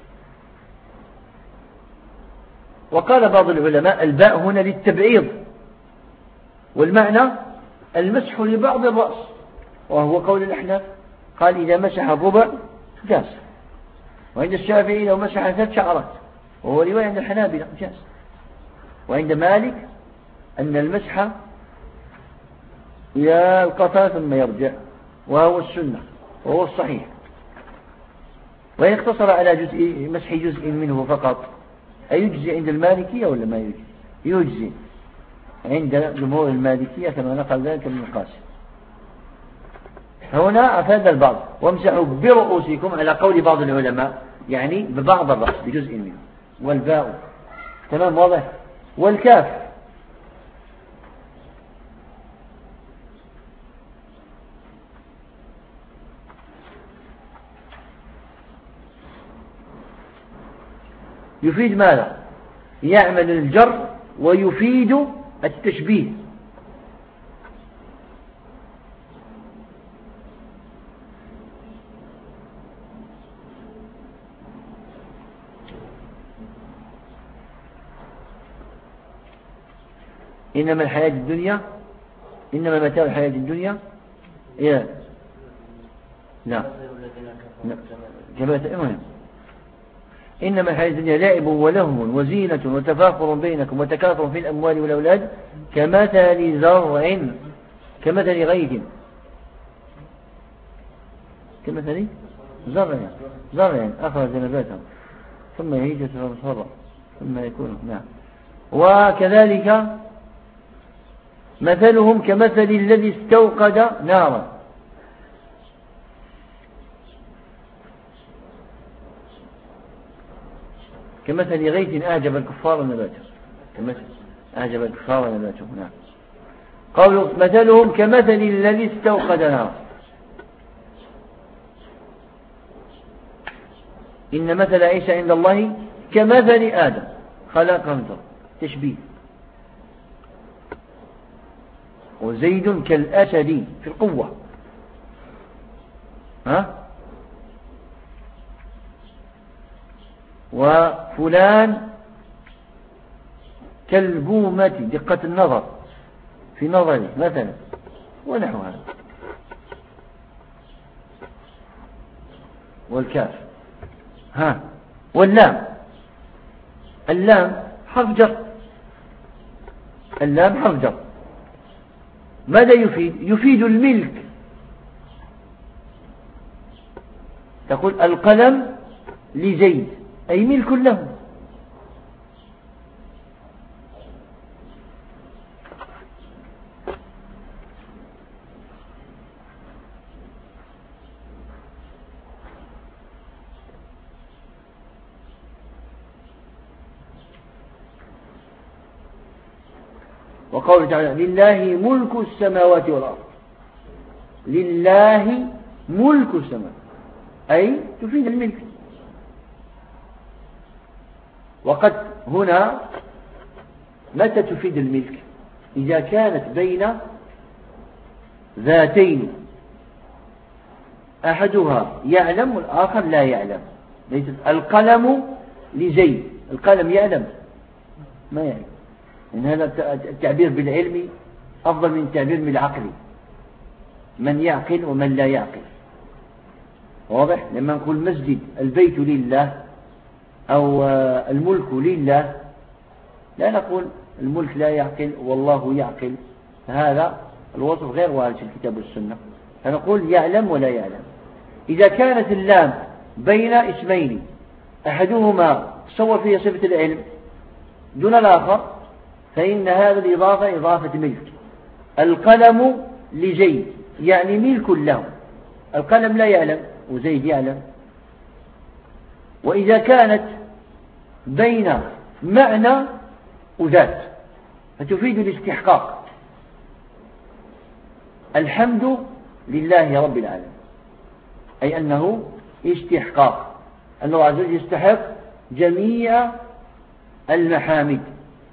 وقال بعض العلماء الباء هنا للتبعيض، والمعنى المسح لبعض الرأس، وهو قول الأحناف قال إذا مسح الربع جاز، وعند الشافعي لو مسح ثلاث شعرات، وهو رواية عند الحنابلة جاز، وعند مالك أن المسح إلى القفا ثم يرجع، وهو السنة وهو الصحيح. وإن اقتصر على جزء مسح جزء منه فقط أيجزي عند المالكية ولا ما يجزي؟ يجزي عند جمهور المالكية كما نقل ذلك ابن القاسم. هنا أفاد البعض وامسحوا برؤوسكم على قول بعض العلماء يعني ببعض الرأس بجزء منه. والباء تمام واضح. والكاف يفيد ماذا؟ يعمل الجر ويفيد التشبيه. إنما الحياة الدنيا إنما متاع الحياة الدنيا إيه لا كما إنما الحياة الدنيا لعب ولهو وزينة وتفاخر بينكم وتكاثر في الأموال والأولاد كمثل زرع كمثل غيث كمثل زرع زرع أخرج نباته ثم يهيج فيصفر ثم يكون نعم. وكذلك مثلهم كمثل الذي استوقد نارا كمثل غيث أعجب الكفار نباته كمثل أعجب الكفار نباته نعم. قالوا مثلهم كمثل الذي استوقد نارا إن مثل عيسى عند الله كمثل آدم خلقه من تراب تشبيه. وزيد كالأسد في القوة ها وفلان كالبومة دقة النظر في نظره مثلا ونحو هذا. والكاف ها واللام اللام حرف جر اللام حرف جر ماذا يفيد؟ يفيد الملك. تقول القلم لزيد أي ملك له. وقوله تعالى لله ملك السماوات والأرض لله ملك السماوات أي تفيد الملك. وقد هنا متى تفيد الملك؟ إذا كانت بين ذاتين أحدها يعلم والآخر لا يعلم. ليست القلم لزيد القلم يعلم ما يعلم إن هذا التعبير بالعلم أفضل من التعبير بالعقل من يعقل ومن لا يعقل واضح. لما نقول مسجد البيت لله أو الملك لله لا نقول الملك لا يعقل والله يعقل هذا الوصف غير وارد في الكتاب والسنة. فنقول يعلم ولا يعلم. إذا كانت اللام بين اسمين أحدهما تصور فيه صفة العلم دون الآخر فإن هذا الإضافة إضافة ملك. القلم لزيد يعني ملك له القلم لا يعلم وزيد يعلم. وإذا كانت بين معنى وذات فتفيد الاستحقاق. الحمد لله رب العالمين أي أنه استحقاق أن الله عز وجل يستحق جميع المحامد.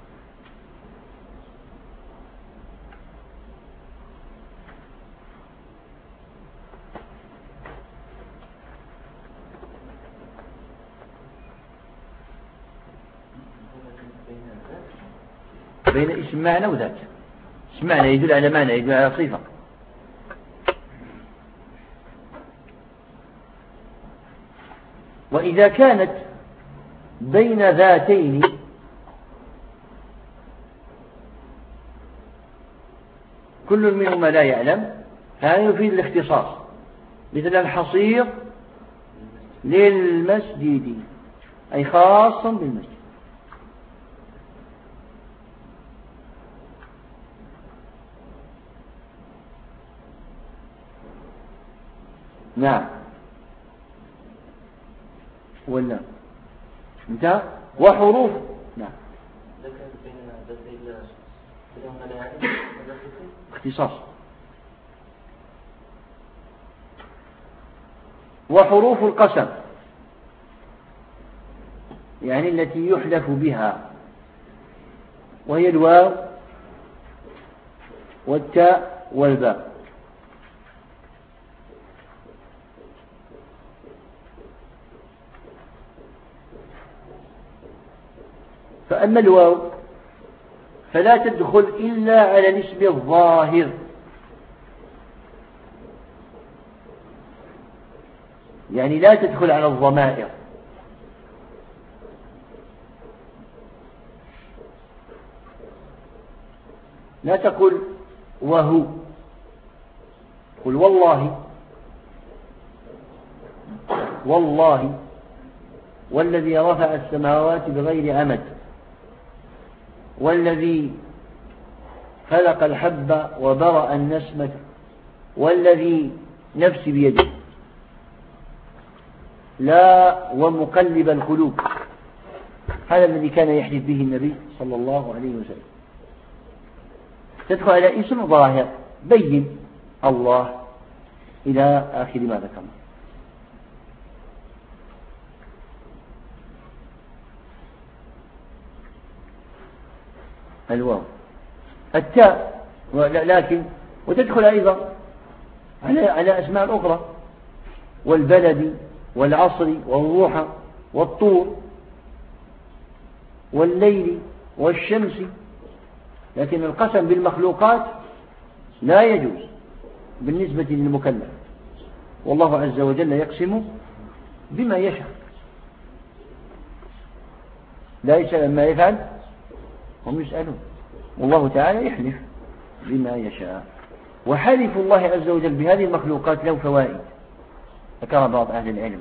بين اسم معنى وذات. اسم معنى يدل على معنى يدل على صفة. وإذا كانت بين ذاتين كل منهما لا يعلم هذا يفيد الاختصاص. مثل الحصير للمسجد أي خاصا بالمسجد. نعم ولا انتهى. وحروف نعم اختصاص. وحروف القسم يعني التي يحلف بها وهي الواو والتاء والباء. فأما الواو فلا تدخل إلا على الاسم الظاهر، يعني لا تدخل على الضمائر. لا تقل وهو، قل والله، والله والذي رفع السماوات بغير عمد، والذي خلق الحب وبرأ النسمة، والذي نفسي بيده، لا ومقلب القلوب. هذا الذي كان يحلف به النبي صلى الله عليه وسلم. تدخل على اسم ظاهر بين الله إلى آخر ما ذكرنا. الواو التاء، لكن وتدخل أيضا على على أسماء أخرى، والبلد والعصر والروح والطور والليل والشمس. لكن القسم بالمخلوقات لا يجوز بالنسبة للمكلف، والله عز وجل يقسم بما يشاء، لا يسأل ما يفعل هم يسألون، والله تعالى يحلف بما يشاء. وحلف الله عز وجل بهذه المخلوقات له فوائد ذكر بعض أهل العلم،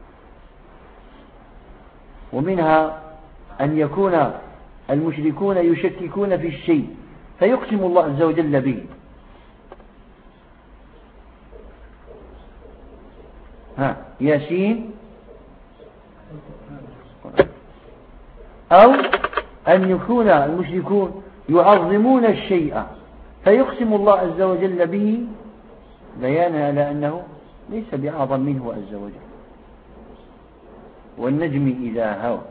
ومنها أن يكون المشركون يشككون في الشيء فيقسم الله عز وجل به. ها ياسين. أو أن يكون المشركون يعظمون الشيء فيقسم الله عز وجل به بيانا على أنه ليس بأعظم منه عز وجل. والنجم إذا هوى،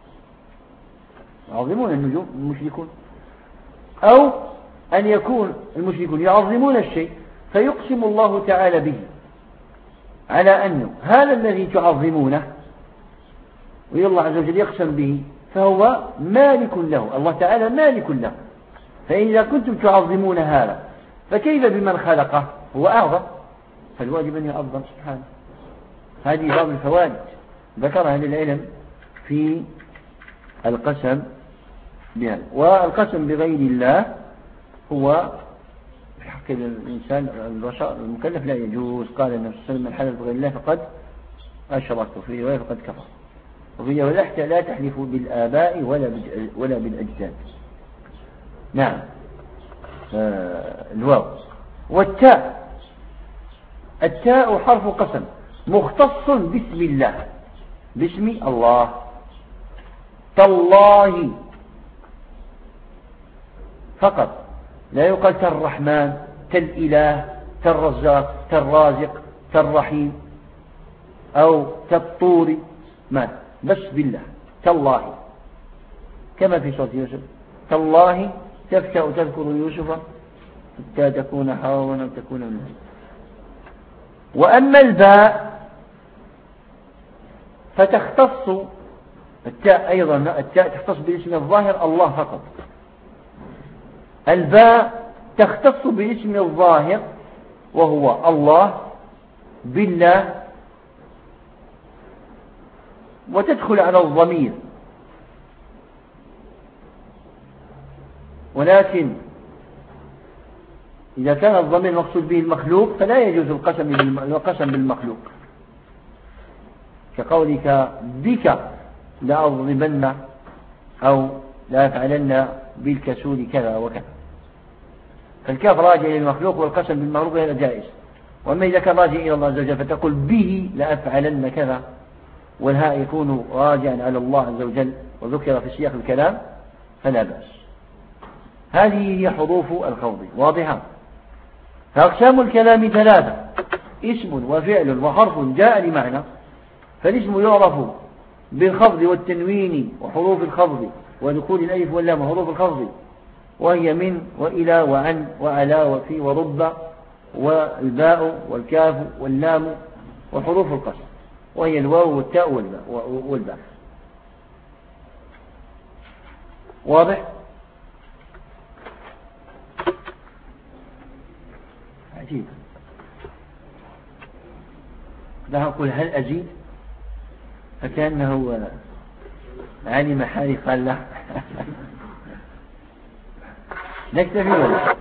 يعظمون النجوم المشركون. أو أن يكون المشركون يعظمون الشيء فيقسم الله تعالى به على أنه هذا الذي تعظمونه والله عز وجل يقسم به فهو مالك له، الله تعالى مالك له. فإذا كنتم تعظمون هذا فكيف بمن خلقه هو أعظم، فالواجب أن يعظم سبحانه. هذه بعض الفوائد ذكرها للعلم في القسم بهذا. والقسم بغير الله هو في حق الإنسان البشر المكلف لا يجوز. قال النبي صلى الله عليه وسلم من حلف بغير الله فقد أشرك، وفي رواية فقد كفر، وفي رواية لا تحلفوا بالآباء ولا ولا بالأجداد. نعم. آه الواو والتاء. التاء حرف قسم مختص باسم الله، باسم الله. تالله فقط، لا يقال تالرحمن، تالإله، تالرزاق، تالرازق، تالرحيم أو تالطور، ما بس بالله. تالله كما في سورة يوسف تالله تفتأ تذكر يوسف حتى تكون حراما تكون منه. وأما الباء فتختص التاء أيضا، التاء تختص باسم الظاهر الله فقط. الباء تختص باسم الظاهر وهو الله بالله، وتدخل على الضمير. ولكن إذا كان الضمير مقصود به المخلوق فلا يجوز القسم بالمخلوق، كقولك بك لأضربن أو لا أفعلن بالكسول كذا وكذا، فالكاف راجع إلى المخلوق والقسم بالمخلوق هذا جائز. وأما إذا كان راجع إلى الله عز وجل فتقول به لأفعلن كذا، والهاء يكون راجعا على الله عز وجل وذكر في سياق الكلام فلا بأس. هذه هي حروف الخفض واضحة. فأقسام الكلام ثلاثة: اسم وفعل وحرف جاء لمعنى. فالاسم يعرف بالخفض والتنوين وحروف الخفض ودخول الألف واللام وحروف الخفض، وهي من وإلى وعن وعلى وفي ورب والباء والكاف واللام، وحروف القسم وهي الواو والتاء والباء. واضح؟ أزيد. لا أقول هل أزيد فكأنه علم حالي قال لا. نكتفي ولا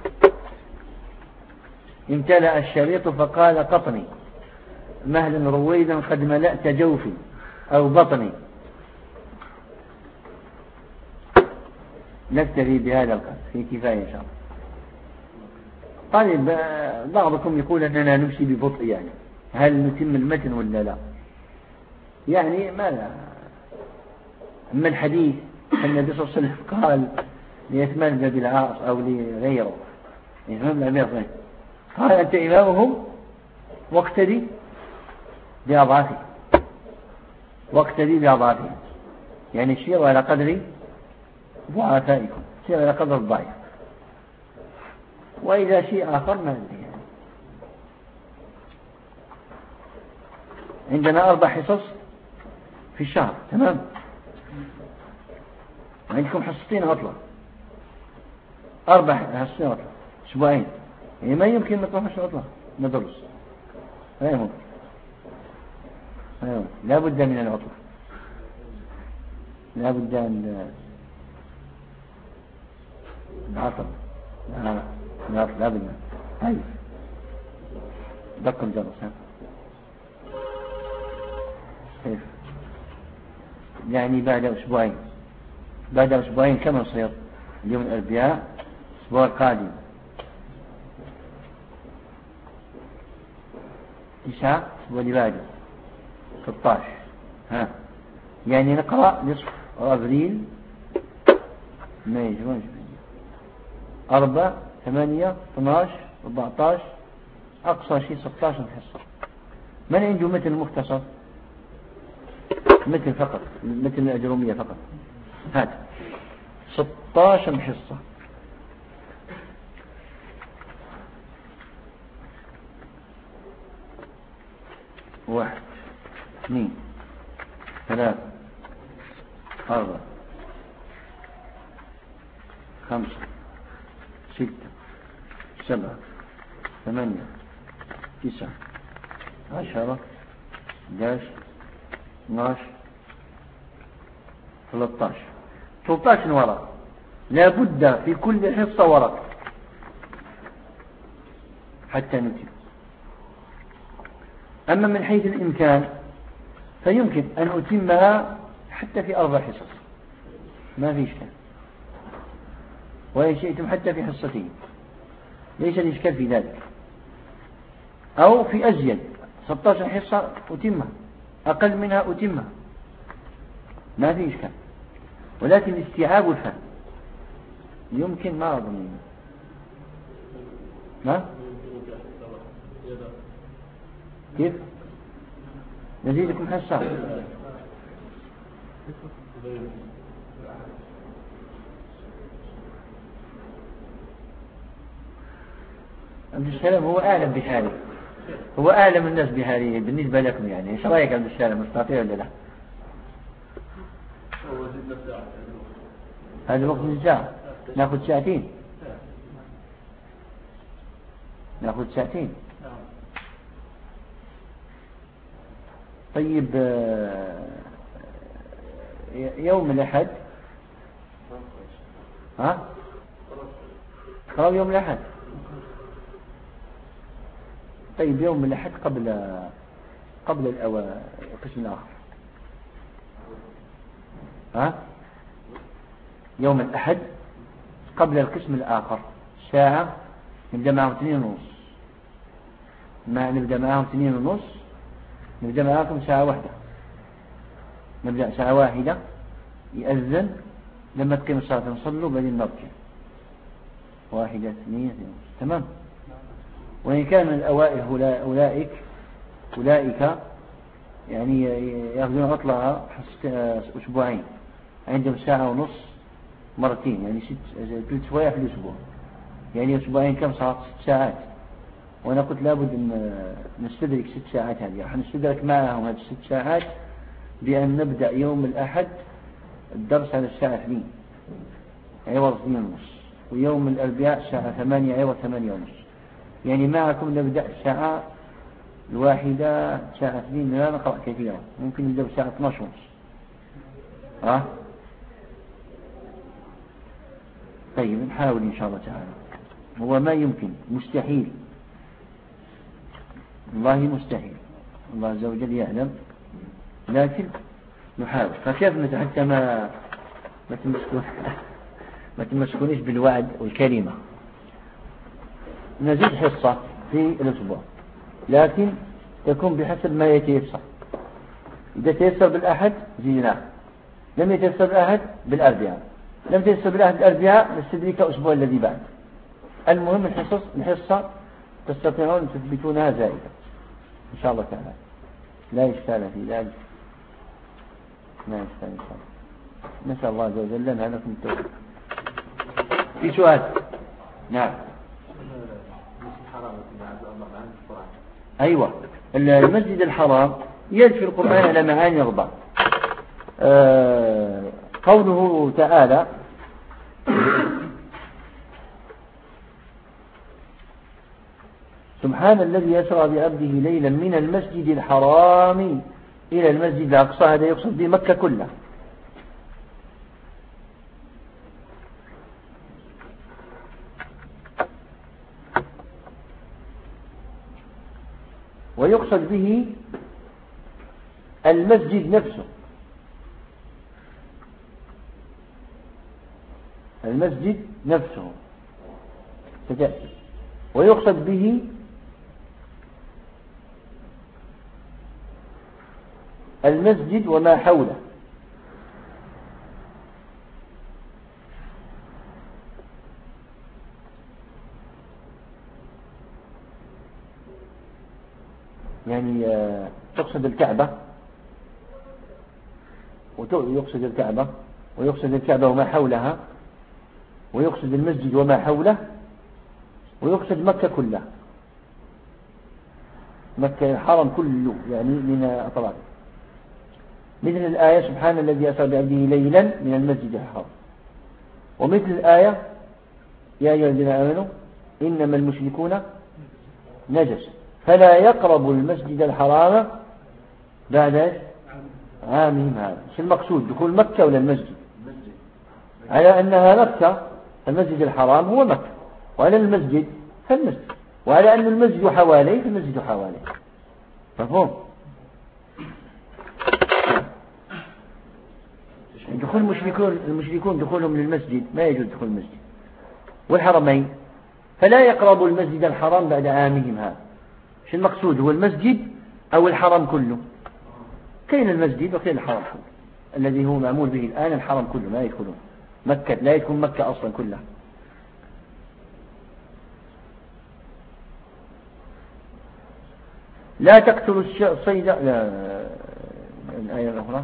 امتلأ الشريط فقال قطني مهلا رويدا قد ملأت جوفي أو بطني. نكتفي بهذا القدر في كفاية إن شاء الله. طيب بعضكم يقول أننا نمشي ببطء، يعني هل نتم المتن ولا لا؟ يعني ما لا. أما الحديث النبي صلى الله عليه وسلم قال ليثمان بن أبي العاص أو لغيره قال أنت إمامهم واقتدي بأضعافهم واقتدي بأضعافهم، يعني سيروا على قدر ضعفائكم، سيروا على قدر الضعيف. وإذا شيء آخر ما ندري يعني. عندنا أربع حصص في الشهر، تمام؟ عندكم حصتين عطلة، أربع حصتين عطلة أسبوعين، يعني ما يمكن نطلع حصة عطلة ندرس، لا يمكن، لا بد من العطلة، لا بد من العطل، العطل لا بد. هاي دقم جرس ها كيف يعني بعد أسبوعين، بعد أسبوعين كم يصير؟ اليوم الأربعاء الأسبوع القادم تسعة، الأسبوع اللي بعده ستة عشر، ها يعني نقرأ نصف أبريل ماي جون أربعة ثمانية اثناش أربعتاش أقصى شيء ستة عشر حصة. من عنده مثل مختصر مثل فقط مثل الأجرومية فقط هذا ستة عشر حصة. واحد اثنين ثلاثة أربعة خمسة ستة سبعة ثمانية تسعة عشرة احداش اثناش ثلاثة عشر ثلاثة عشر ورقة، لا بد في كل حصة ورقة حتى نتم. أما من حيث الإمكان فيمكن أن أتمها حتى في أربع حصص ما في إشكال، وإن شئتم حتى في حصتين ليس الإشكال في ذلك، أو في أزيد ستة عشر حصة أتمها، أقل منها أتمها ما في إشكال، ولكن استيعاب الفهم يمكن ما أظن ما كيف نزيدكم حصة عبد السلام هو أعلم بحاله، هو أعلم الناس بحاله بالنسبة لكم، يعني إيش رأيك عبد السلام مستطيع ولا لا؟ هذا وقت من ساعة ناخذ ساعتين ناخذ ساعتين طيب يوم الأحد ها خلاص يوم الأحد. طيب يوم الأحد قبل قبل القسم الآخر ها يوم الأحد قبل القسم الآخر ساعة نبدأ معهم اثنين ونص، ما نبدأ معهم اثنين ونص نبدأ معكم ساعة واحدة، نبدأ ساعة واحدة يأذن لما تقيم الصلاة نصلوا بعدين نرجع واحدة اثنين ونص، تمام. وإن كان من الأوائل أولئك أولئك يعني يأخذون عطلة أسبوعين عندهم ساعة ونص مرتين، يعني ست ثلاث شوية في الأسبوع، يعني أسبوعين كم صارت ست ساعات، وأنا قلت لابد أن نستدرك ست ساعات هذه، راح نستدرك معهم هذه الست ساعات بأن نبدأ يوم الأحد الدرس على الساعة اثنين عوض اثنين ونص، ويوم الأربعاء الساعة ثمانية عوض ثمانية ونص، يعني معكم نبدأ الساعة الواحدة، ساعة اثنين لا نقرأ كثيرا، ممكن نبدأ الساعة اثني عشر ونص. ها طيب نحاول إن شاء الله تعالى. هو ما يمكن، مستحيل، والله مستحيل، الله عز وجل يعلم، لكن نحاول. فكيف حتى ما ما تمسكون ما تمسكونيش بالوعد والكلمة. نزيد حصة في الأسبوع، لكن تكون بحسب ما يتيسر. إذا تيسر بالأحد زيناه، لم يتيسر بالأحد بالأربعاء، لم يتيسر بالأحد بالأربعاء نستدرك الأسبوع الذي بعد. المهم الحصص الحصة تستطيعون تثبتونها زائدة إن شاء الله تعالى، لا إشكال في ذلك، لا إشكال إن شاء الله. نسأل الله عز وجل لنا لكم التوفيق. في سؤال؟ نعم. أيوة، المسجد الحرام يرد في القرآن على معاني أربع. آه قوله تعالى سبحان الذي يسرى بعبده ليلا من المسجد الحرام إلى المسجد الأقصى، هذا يقصد به مكة كلها. ويقصد به المسجد نفسه، المسجد نفسه ستأتي. ويقصد به المسجد وما حوله، يعني تقصد الكعبة، ويقصد الكعبة ويقصد الكعبة وما حولها، ويقصد المسجد وما حوله، ويقصد مكة كلها، مكة الحرم كله يعني من أطراف. مثل الآية سبحان الذي أسرى بعبده ليلا من المسجد الحرام، ومثل الآية يا أيها الذين آمنوا إنما المشركون نجس فلا يقربوا المسجد الحرام بعد عامهم هذا. شو المقصود؟ دخول مكة ولا المسجد؟ على أنها مكة المسجد الحرام هو مكة، وعلى المسجد فالمسجد، وعلى أن المسجد حواليه فالمسجد حواليه. مفهوم؟ دخول المشركون المشركون دخولهم للمسجد ما يجوز دخول المسجد، والحرمين فلا يقربوا المسجد الحرام بعد عامهم هذا. شو المقصود؟ هو المسجد أو الحرم كله؟ كاين المسجد وكاين الحرم كله الذي هو معمول به الآن، الحرم كله ما يدخلون مكة، لا يدخل مكة أصلا كلها. لا تقتلوا الصيد، لا الآية الأخرى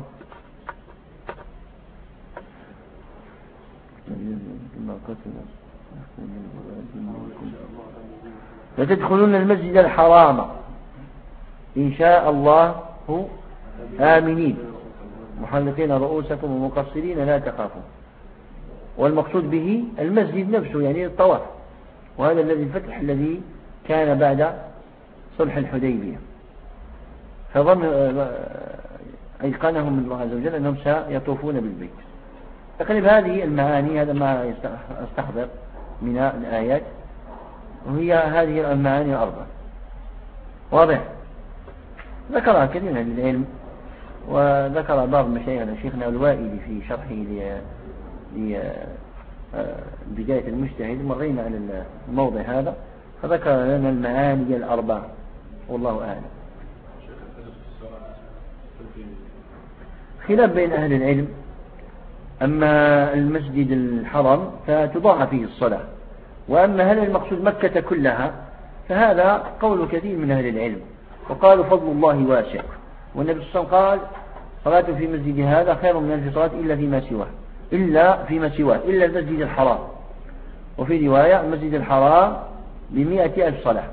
لتدخلون المسجد الحرام إن شاء الله آمنين محلقين رؤوسكم ومقصرين لا تخافون. والمقصود به المسجد نفسه يعني الطواف، وهذا الذي الفتح الذي كان بعد صلح الحديبية، فظن أيقنهم الله عز وجل أنهم سيطوفون بالبيت. تقريبا هذه المعاني، هذا ما استحضر من الآيات، وهي هذه المعاني الأربعة. واضح؟ ذكرها كثير من العلم، وذكر بعض مشايخنا شيخنا الوائلي في شرحه لبداية المجتهد، مرينا على الموضع هذا فذكر لنا المعاني الأربعة والله أعلم. خلاف بين أهل العلم. أما المسجد الحرام فتضاعف فيه الصلاة، وأما هل المقصود مكة كلها فهذا قول كثير من أهل العلم، وقالوا فضل الله واسع، والنبي صلى الله عليه وسلم قال صلاة في مسجد هذا خير من ألف صلاة إلا فيما سواه إلا فيما سواه إلا المسجد الحرام. وفي رواية المسجد الحرام بمئة ألف صلاة.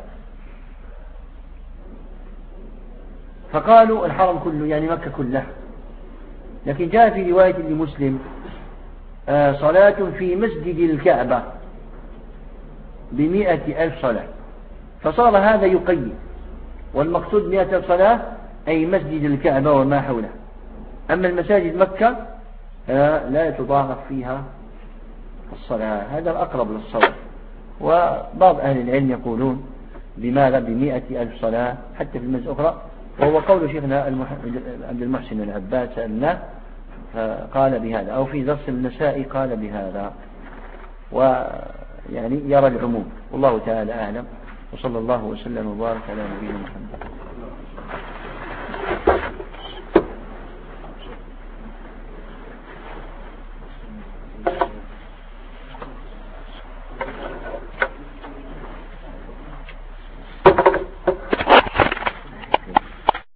فقالوا الحرم كله يعني مكة كلها. لكن جاء في رواية لمسلم آه صلاة في مسجد الكعبة بمئة ألف صلاة، فصار هذا يقيد، والمقصود مئة صلاة أي مسجد الكعبة وما حوله. أما المساجد مكة لا تضاعف فيها الصلاة، هذا الأقرب للصواب. وبعض أهل العلم يقولون بماذا بمئة ألف صلاة حتى في المسجد الأخرى، وهو قول شيخنا عبد المحسن العباد سألناه قال بهذا، أو في درس النسائي قال بهذا، ويعني يرى العموم. والله تعالى أعلم، وصلى الله وسلم وبارك على نبينا محمد.